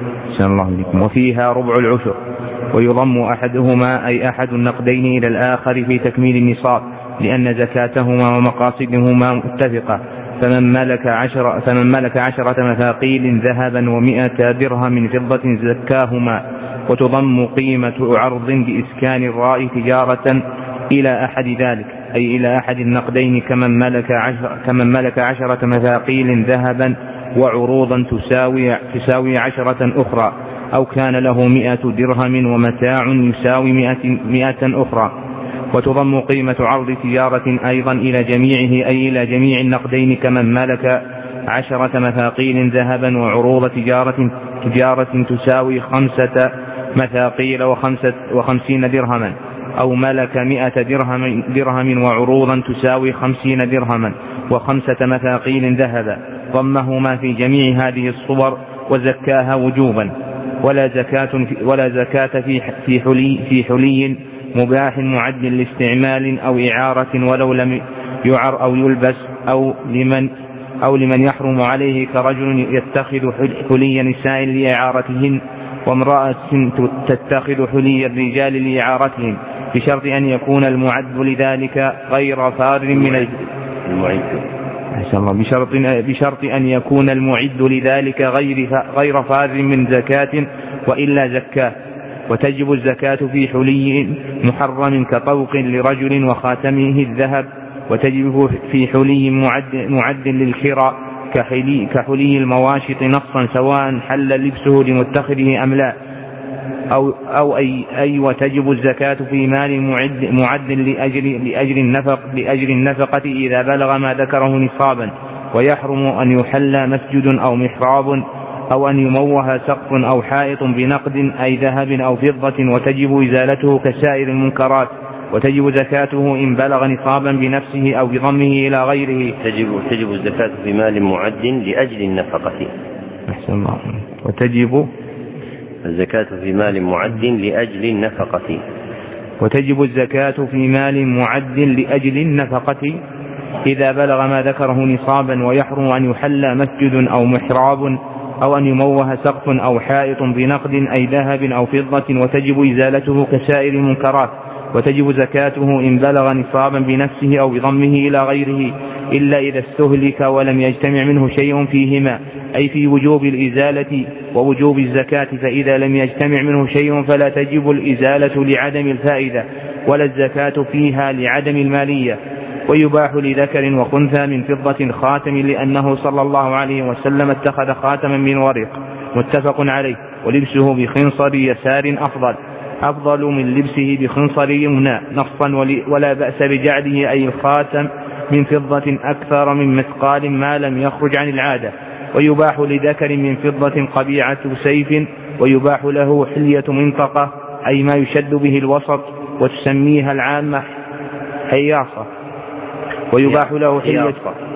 الله بكم وفيها ربع العشر. ويضم أحدهما أي أحد النقدين إلى الآخر في تكميل النصاب، لأن زكاتهما ومقاصدهما متفقة. فمن ملك عشر فمن ملك عشرة مثاقيل ذهبا ومئة درهم فضة زكاهما. وتضم قيمة عرض بإسكان الراء تجارة إلى أحد ذلك، أي إلى أحد النقدين، كمن ملك عشر كمن ملك عشرة مثاقيل ذهبا وعروضا تساوي تساوي عشرة أخرى، أو كان له مئة درهم ومتاع يساوي مئة, مئة أخرى. وتضم قيمة عرض تجارة أيضا إلى جميعه، أي إلى جميع النقدين، كمن ملك عشرة مثاقيل ذهبا وعروض تجارة, تجارة تساوي خمسة مثاقيل وخمسة وخمسين درهما، أو ملك مئة درهم, درهم وعروضا تساوي خمسين درهما وخمسة مثاقيل ذهبا. ضمهما في جميع هذه الصور وزكاها وجوبا. ولا زكاة ولا زكاة في في حلي في حلي مباح معد لاستعمال أو إعارة، ولو لم يعر أو يلبس، أو لمن أو لمن يحرم عليه، كرجل يتخذ حلي نساء لإعارتهن، وامرأة تتخذ حلي الرجال لإعارتهم، بشرط أن يكون المعد لذلك غير فار من المعد بشرط, بشرط أن يكون المعد لذلك غير, غير فار من زكاة، وإلا زكاه. وتجب الزكاة في حلي محرم كطوق لرجل وخاتمه الذهب. وتجب في حلي معد, معد للكراء كحلي, كحلي المواشط نصا، سواء حل لبسه لمتخذه أم لا، أو, أو أي, أي وتجب الزكاة في مال معد, معد لأجل, لأجل, النفق لأجل النفقة إذا بلغ ما ذكره نصابا. ويحرم أن يحل مسجد أو محراب، أو أن يموه سقف أو حائط بنقد أي ذهب أو فضة، وتجب إزالته كسائر المنكرات. وتجب زكاته إن بلغ نصابا بنفسه أو بضمه إلى غيره. تجب, تجب الزكاة في مال معد لأجل النفقة. أحسن الله. وتجب الزكاة في مال معد لأجل النفقة. وتجب الزكاة في مال معد لأجل النفقة إذا بلغ ما ذكره نصابا. ويحرم أن يحل مسجد أو محراب، أو أن يموه سقف أو حائط بنقد أي ذهب أو فضة، وتجب إزالته كسائر المنكرات. وتجب زكاته إن بلغ نصابا بنفسه أو بضمه إلى غيره، إلا إذا استهلك ولم يجتمع منه شيء فيهما، أي في وجوب الإزالة ووجوب الزكاة. فإذا لم يجتمع منه شيء فلا تجب الإزالة لعدم الفائدة، ولا الزكاة فيها لعدم المالية. ويباح لذكر وخنثى من فضة خاتم، لأنه صلى الله عليه وسلم اتخذ خاتما من ورق متفق عليه، ولبسه بخنصر يسار أفضل أفضل من لبسه بخنصر يمنى نصا، ولا بأس بجعله أي الخاتم من فضة أكثر من مثقال ما لم يخرج عن العادة. ويباح لذكر من فضة قبيعة سيف، ويباح له حلية منطقة أي ما يشد به الوسط، وتسميها العامة حياصة. ويباح له حلية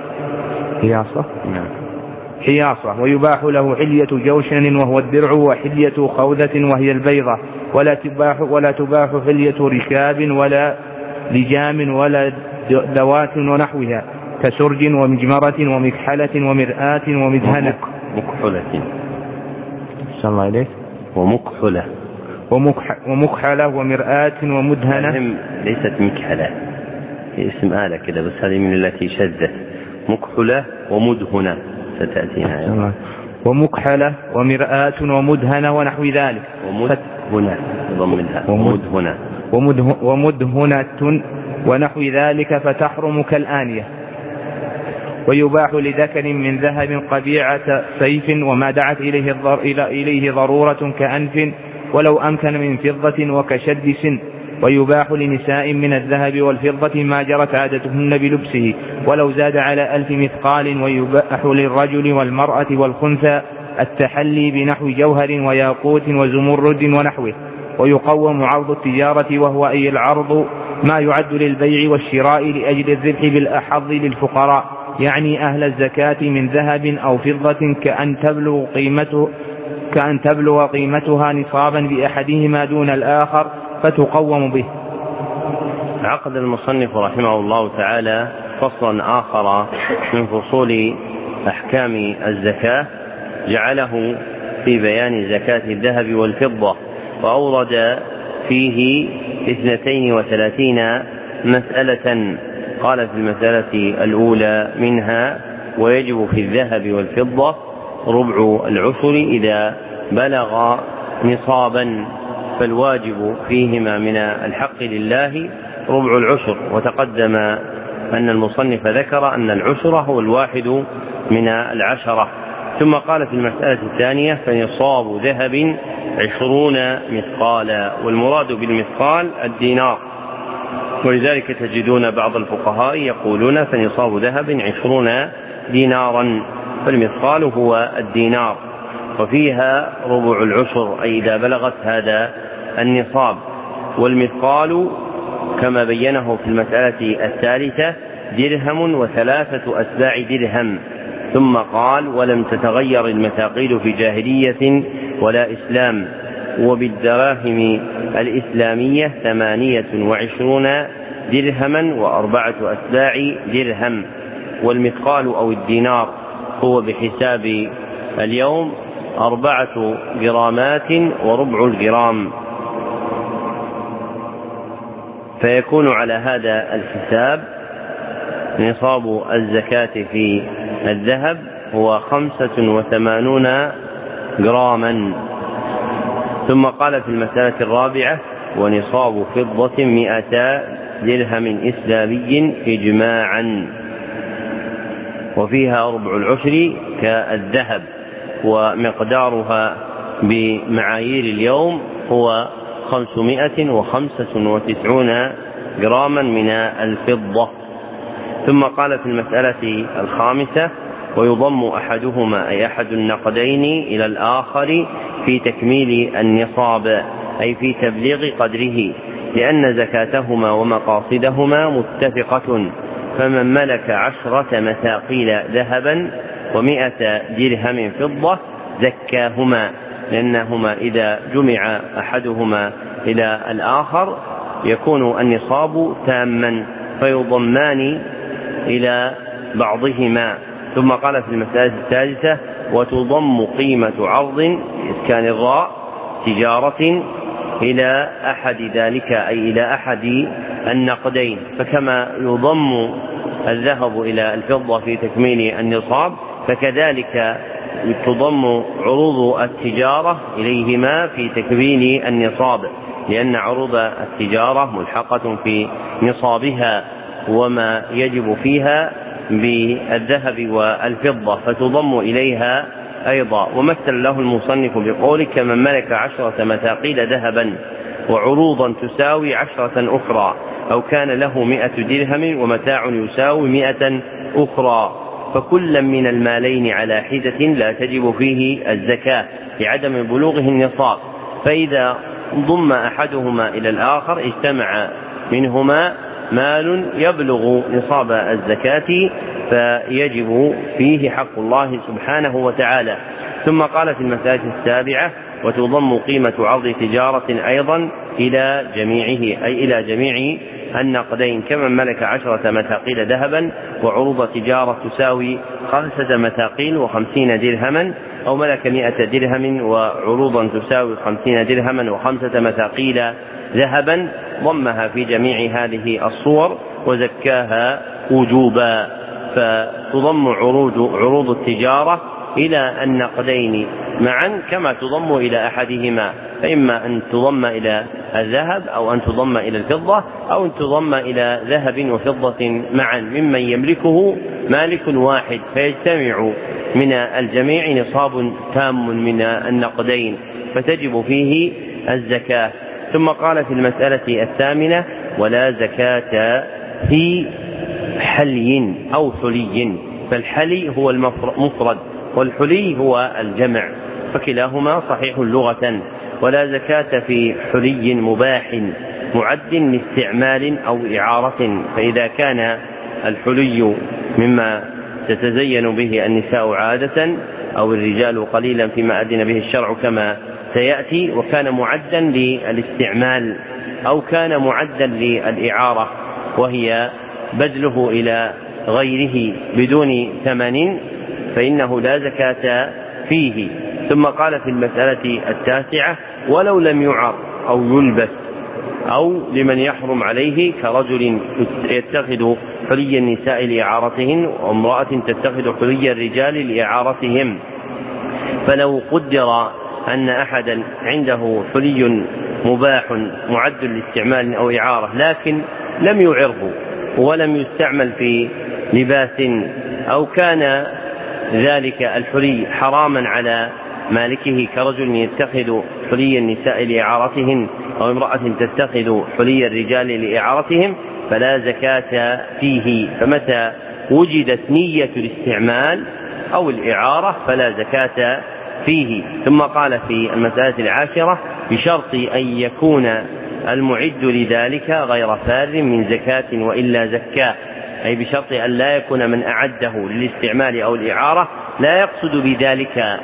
حياصة حياصة ويباح له حلية جوشن وهو الدرع، وحلية خوذة وهي البيضة. ولا تباح ولا تباح حلية ركاب ولا لجام ولا ذوات ونحوها، كسرج ومجمرة ومكحلة ومرآة ومدهنة ومكحلة صلى الله عليه ومكحلة ومكح ومكحلة ومرآة ومدهنة. ليست مكحلة، هي اسم آلة كده، بس هذه من التي شذت. مكحلة ومدهنة ستأتينا يعني. ومكحلة ومرآة ومدهنة ونحو ذلك. ومدهنة ضمنها ومدهنة ومدهنة ونحو ذلك فتحرم كالآنية. ويباح لذكر من ذهب قبيعة سيف وما دعت إليه, الضر... إليه ضرورة كأنف ولو أمكن من فضة وكشد سن. ويباح لنساء من الذهب والفضة ما جرت عادتهن بلبسه ولو زاد على ألف مثقال. ويباح للرجل والمرأة والخنثى التحلي بنحو جوهر وياقوت وزمرد ونحوه. ويقوم عرض التجارة وهو أي العرض ما يعد للبيع والشراء لأجل الربح بالأحظ للفقراء يعني أهل الزكاة من ذهب أو فضة كأن تبلغ قيمته كأن تبلغ قيمتها نصابا بأحدهما دون الآخر فتقوم به. عقد المصنف رحمه الله تعالى فصلا آخر من فصول أحكام الزكاة جعله في بيان زكاة الذهب والفضة، وأورد فيه اثنتين وثلاثين مسألة. قال في المسألة الأولى منها: ويجب في الذهب والفضة ربع العشر إذا بلغ نصابا، فالواجب فيهما من الحق لله ربع العشر. وتقدم أن المصنف ذكر أن العشر هو الواحد من العشرة. ثم قال في المسألة الثانية: فنصاب ذهب عشرون مثقالا، والمراد بالمثقال الدينار، ولذلك تجدون بعض الفقهاء يقولون فنصاب ذهب عشرون دينارا، فالمثقال هو الدينار، وفيها ربع العشر أي إذا بلغت هذا النصاب. والمثقال كما بينه في المسألة الثالثة درهم وثلاثة أتباع درهم. ثم قال: ولم تتغير المثاقيل في جاهلية ولا إسلام، وبالدراهم الإسلامية ثمانية وعشرون درهما وأربعة أتباع درهم. والمثقال أو الدينار هو بحساب اليوم أربعة جرامات وربع الجرام، فيكون على هذا الحساب نصاب الزكاة في الذهب هو خمسة وثمانون جراما. ثم قال في المسألة الرابعة: ونصاب فضة مئتا درهم إسلامي إجماعا، وفيها ربع العشر كالذهب، ومقدارها بمعايير اليوم هو خمسمائة وخمسة وتسعون جراما من الفضة. ثم قال في المسألة الخامسة: ويضم أحدهما أي أحد النقدين إلى الآخر في تكميل النصاب أي في تبليغ قدره، لأن زكاتهما ومقاصدهما متفقة. فمن ملك عشرة مثاقيل ذهبا ومائة درهم فضة زكاهما، لأنهما إذا جمع أحدهما إلى الآخر يكون النصاب تاما فيضمان إلى بعضهما. ثم قال في المسألة الثالثة: وتضم قيمة عرض إسكان الراء تجارة إلى أحد ذلك أي إلى أحد النقدين. فكما يضم الذهب إلى الفضة في تكميل النصاب، فكذلك تضم عروض التجارة إليهما في تكميل النصاب، لأن عروض التجارة ملحقة في نصابها وما يجب فيها بالذهب والفضة، فتضم إليها أيضا. ومثل له المصنف بقوله: كمن ملك عشرة مثاقيل ذهبا وعروضا تساوي عشرة أخرى، أو كان له مئة درهم ومتاع يساوي مئة أخرى، فكلا من المالين على حدة لا تجب فيه الزكاة لعدم بلوغه النصاب. فإذا ضم أحدهما إلى الآخر اجتمع منهما مال يبلغ نصاب الزكاة فيجب فيه حق الله سبحانه وتعالى. ثم قال في المسألة السابعة: وتضم قيمة عرض تجارة أيضا إلى جميعه أي إلى جميع النقدين، كمن ملك عشرة مثاقيل ذهبا وعروض تجارة تساوي خمسة مثاقيل وخمسين درهما، أو ملك مئة درهم وعروضا تساوي خمسين درهما وخمسة مثاقيل ذهبا، ضمها في جميع هذه الصور وزكاها وجوبا. فتضم عروض, عروض التجارة إلى النقدين معا كما تضم إلى أحدهما، فإما أن تضم إلى الذهب أو أن تضم إلى الفضة أو أن تضم إلى ذهب وفضة معا ممن يملكه مالك واحد، فيجتمع من الجميع نصاب تام من النقدين فتجب فيه الزكاة. ثم قال في المسألة الثامنة: ولا زكاة في حلي أو حلي، فالحلي هو المفرد والحلي هو الجمع، فكلاهما صحيح لغة. ولا زكاة في حلي مباح معد لاستعمال أو إعارة، فإذا كان الحلي مما تتزين به النساء عادة أو الرجال قليلا فيما أذن به الشرع كما سيأتي، وكان معدا للاستعمال أو كان معدا للإعارة وهي بذله إلى غيره بدون ثمن، فإنه لا زكاة فيه. ثم قال في المسألة التاسعة: ولو لم يعر أو يلبس أو لمن يحرم عليه كرجل يتخذ حلي النساء لإعارتهن وامرأة تتخذ حلي الرجال لإعارتهم، فلو قدر أن أحدا عنده حلي مباح معد لاستعمال أو إعارة لكن لم يعره ولم يستعمل في لباس، أو كان ذلك الحلي حراما على مالكه كرجل يتخذ حلي النساء لإعارتهن أو امرأة تتخذ حلي الرجال لإعارتهم، فلا زكاة فيه. فمتى وجدت نية الاستعمال أو الإعارة فلا زكاة فيه. ثم قال في المسألة العاشرة: بشرط أن يكون المعد لذلك غير فار من زكاة وإلا زكاه، أي بشرط أن لا يكون من أعده للاستعمال أو الإعارة لا يقصد بذلك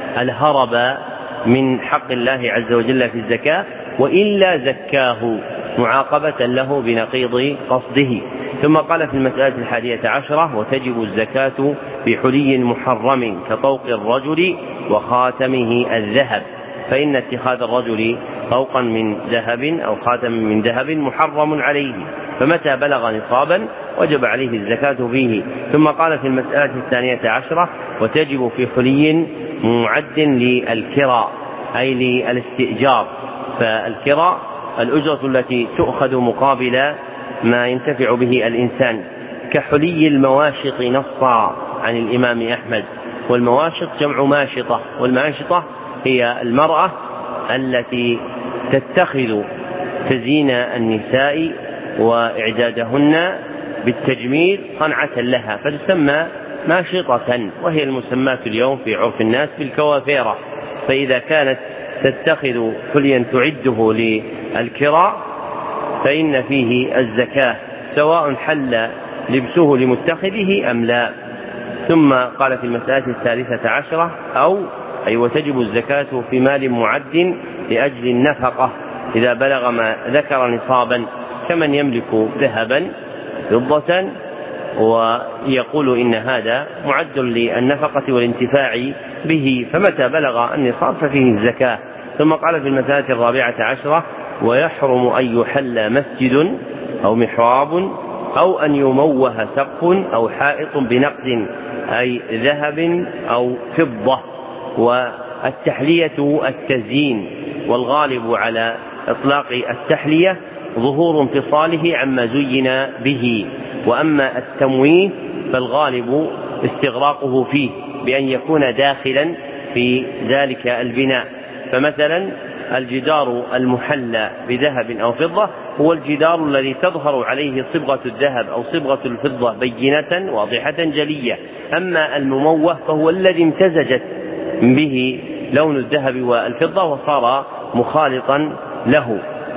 الهرب من حق الله عز وجل في الزكاة، وإلا زكاه معاقبة له بنقيض قصده. ثم قال في المسألة الحادية عشرة: وتجب الزكاة في حلي محرم كطوق الرجل وخاتمه الذهب، فإن اتخاذ الرجل طوقا من ذهب أو خاتم من ذهب محرم عليه، فمتى بلغ نصابا وجب عليه الزكاة فيه. ثم قال في المسألة الثانية عشرة: وتجب في حلي معد للكراء أي للاستئجار، فالكراء الأجرة التي تؤخذ مقابل ما ينتفع به الإنسان، كحلي المواشط نصا عن الإمام أحمد. والمواشط جمع ماشطة، والماشطة هي المرأة التي تتخذ تزيين النساء وإعدادهن بالتجميل صنعة لها فتسمى ماشطة، وهي المسماة اليوم في عرف الناس بالكوافيرة. فإذا كانت تتخذ حليا تعده للكراء فإن فيه الزكاة سواء حل لبسه لمتخذه أم لا. ثم قال في المسألة الثالثة عشرة: أو أي وتجب الزكاة في مال معد لأجل النفقة إذا بلغ ما ذكر نصابا، كمن يملك ذهبا فضة ويقول إن هذا معد للنفقة والانتفاع به، فمتى بلغ النصاب ففيه الزكاة. ثم قال في المسألة الرابعة عشرة: ويحرم أن يحل مسجد أو محراب أو أن يموه سقف أو حائط بنقد أي ذهب أو فضة. والتحلية التزيين، والغالب على إطلاق التحلية ظهور انفصاله عما زين به، وأما التمويه فالغالب استغراقه فيه بأن يكون داخلا في ذلك البناء. فمثلا الجدار المحلى بذهب أو فضة هو الجدار الذي تظهر عليه صبغة الذهب أو صبغة الفضة بينة واضحة جلية، أما المموه فهو الذي امتزجت به لون الذهب والفضة وصار مخالطا له،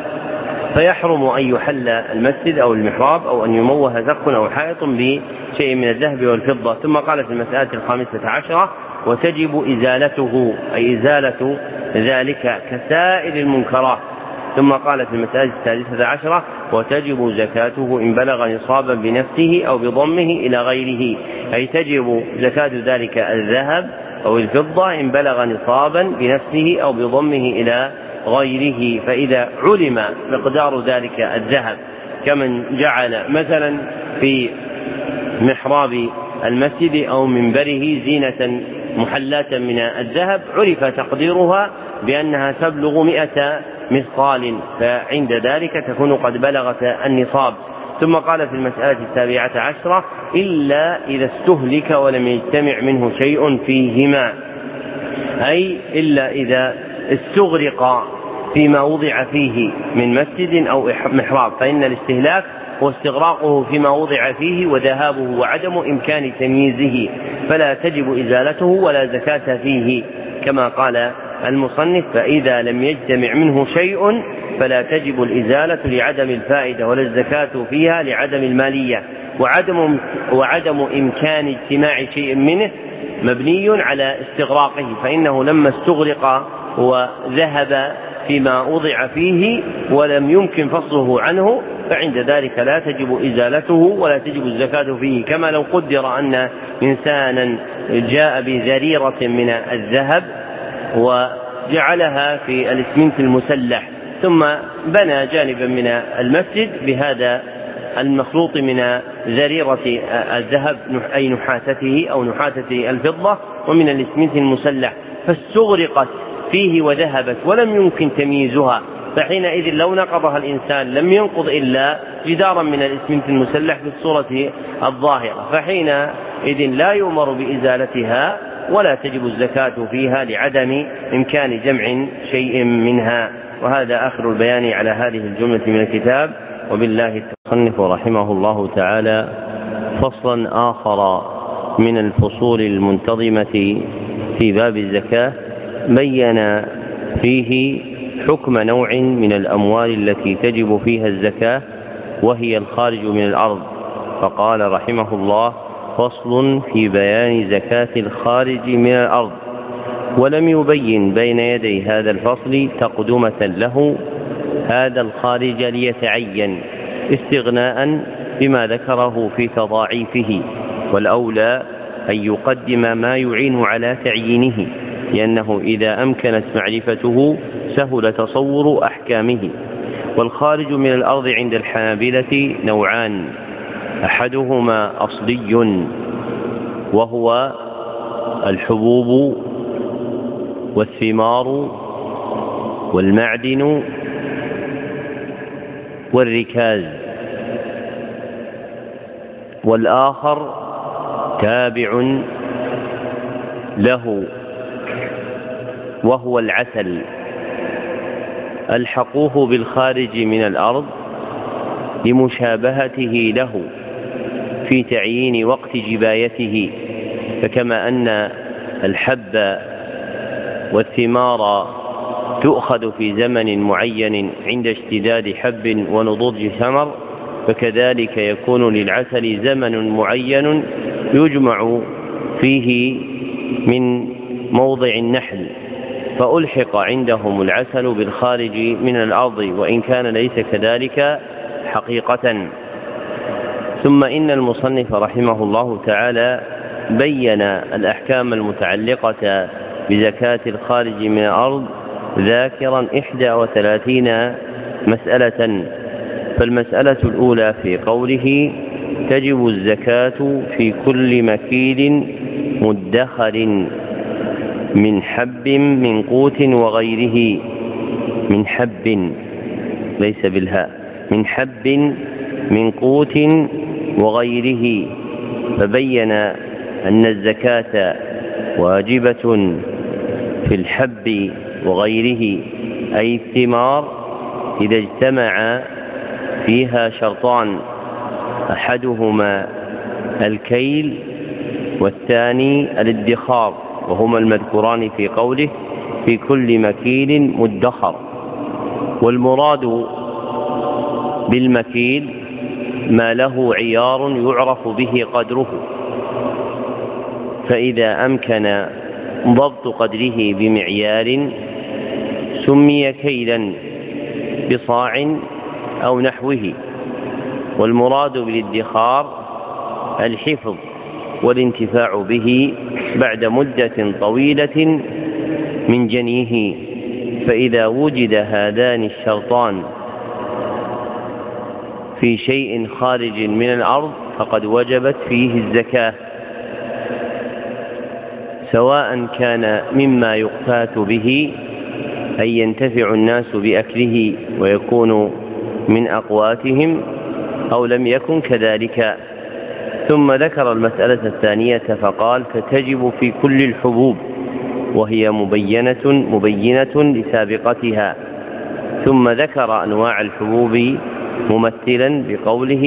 فيحرم أن يحل المسجد أو المحراب أو أن يموه سقف أو حائط بشيء من الذهب والفضة. ثم قال في المسألة الخامسة عشرة: وتجب إزالته أي إزالة ذلك كسائر المنكرات. ثم قال في المسألة الثالثة عشرة: وتجب زكاته إن بلغ نصابا بنفسه أو بضمه إلى غيره، أي تجب زكاة ذلك الذهب أو الفضة إن بلغ نصابا بنفسه أو بضمه إلى غيره. فإذا علم مقدار ذلك الذهب كمن جعل مثلا في محراب المسجد أو منبره زينة محلاة من الذهب عرف تقديرها بأنها تبلغ مئة مثقال، فعند ذلك تكون قد بلغت النصاب. ثم قال في المسألة السابعة عشرة: إلا إذا استهلك ولم يجتمع منه شيء فيهما، أي إلا إذا استغرق فيما وضع فيه من مسجد أو محراب، فإن الاستهلاك هو استغراقه فيما وضع فيه وذهابه وعدم إمكان تمييزه، فلا تجب إزالته ولا زكاة فيه، كما قال المصنف: فإذا لم يجتمع منه شيء فلا تجب الإزالة لعدم الفائدة ولا الزكاة فيها لعدم المالية، وعدم, وعدم إمكان اجتماع شيء منه مبني على استغراقه، فإنه لما استغرق وذهب فيما وضع فيه ولم يمكن فصله عنه فعند ذلك لا تجب إزالته ولا تجب الزكاة فيه. كما لو قدر أن إنسانا جاء بذريرة من الذهب وجعلها في الإسمنت المسلح ثم بنى جانبا من المسجد بهذا المخلوط من ذريرة الذهب أي نحاسته أو نحاسة الفضة ومن الإسمنت المسلح، فاستغرقت فيه وذهبت ولم يمكن تمييزها، فحينئذ لو نقضها الإنسان لم ينقض إلا جدارا من الإسمنت المسلح بالصورة الظاهرة، فحينئذ لا يؤمر بإزالتها ولا تجب الزكاة فيها لعدم إمكان جمع شيء منها. وهذا آخر البيان على هذه الجملة من الكتاب، وبالله التصنف رحمه الله تعالى فصلا آخر من الفصول المنتظمة في باب الزكاة بين فيه حكم نوع من الأموال التي تجب فيها الزكاة وهي الخارج من الأرض، فقال رحمه الله: فصل في بيان زكاة الخارج من الأرض. ولم يبين بين يدي هذا الفصل تقدمة له هذا الخارج ليتعين استغناء بما ذكره في تضاعيفه، والأولى أن يقدم ما يعين على تعيينه، لأنه إذا أمكنت معرفته سهل تصور أحكامه. والخارج من الأرض عند الحنابلة نوعان: أحدهما أصلي وهو الحبوب والثمار والمعدن والركاز، والآخر تابع له وهو العسل. ألحقوه بالخارج من الأرض لمشابهته له في تعيين وقت جبايته، فكما أن الحب والثمار تؤخذ في زمن معين عند اشتداد حب ونضوج ثمر، فكذلك يكون للعسل زمن معين يجمع فيه من موضع النحل، فألحق عندهم العسل بالخارج من الأرض وإن كان ليس كذلك حقيقة. ثم إن المصنف رحمه الله تعالى بين الأحكام المتعلقة بزكاة الخارج من الأرض ذاكرا إحدى وثلاثين مسألة. فالمسألة الأولى في قوله: تجب الزكاة في كل مكيل مدخر من حب من قوت وغيره، من حب ليس بالهاء، من حب من قوت وغيره، فبين أن الزكاة واجبة في الحب وغيره، أي الثمار إذا اجتمع فيها شرطان: أحدهما الكيل والثاني الادخار، وهما المذكوران في قوله: في كل مكيل مدخر. والمراد بالمكيل ما له عيار يعرف به قدره، فإذا أمكن ضبط قدره بمعيار سمي كيلا بصاع أو نحوه. والمراد بالادخار الحفظ والانتفاع به بعد مدة طويلة من جنيه، فإذا وجد هذان الشرطان في شيء خارج من الأرض فقد وجبت فيه الزكاة، سواء كان مما يقتات به أي ينتفع الناس بأكله ويكون من أقواتهم أو لم يكن كذلك. ثم ذكر المسألة الثانية فقال فتجب في كل الحبوب وهي مبينة مبينة لسابقتها. ثم ذكر أنواع الحبوب ممثلا بقوله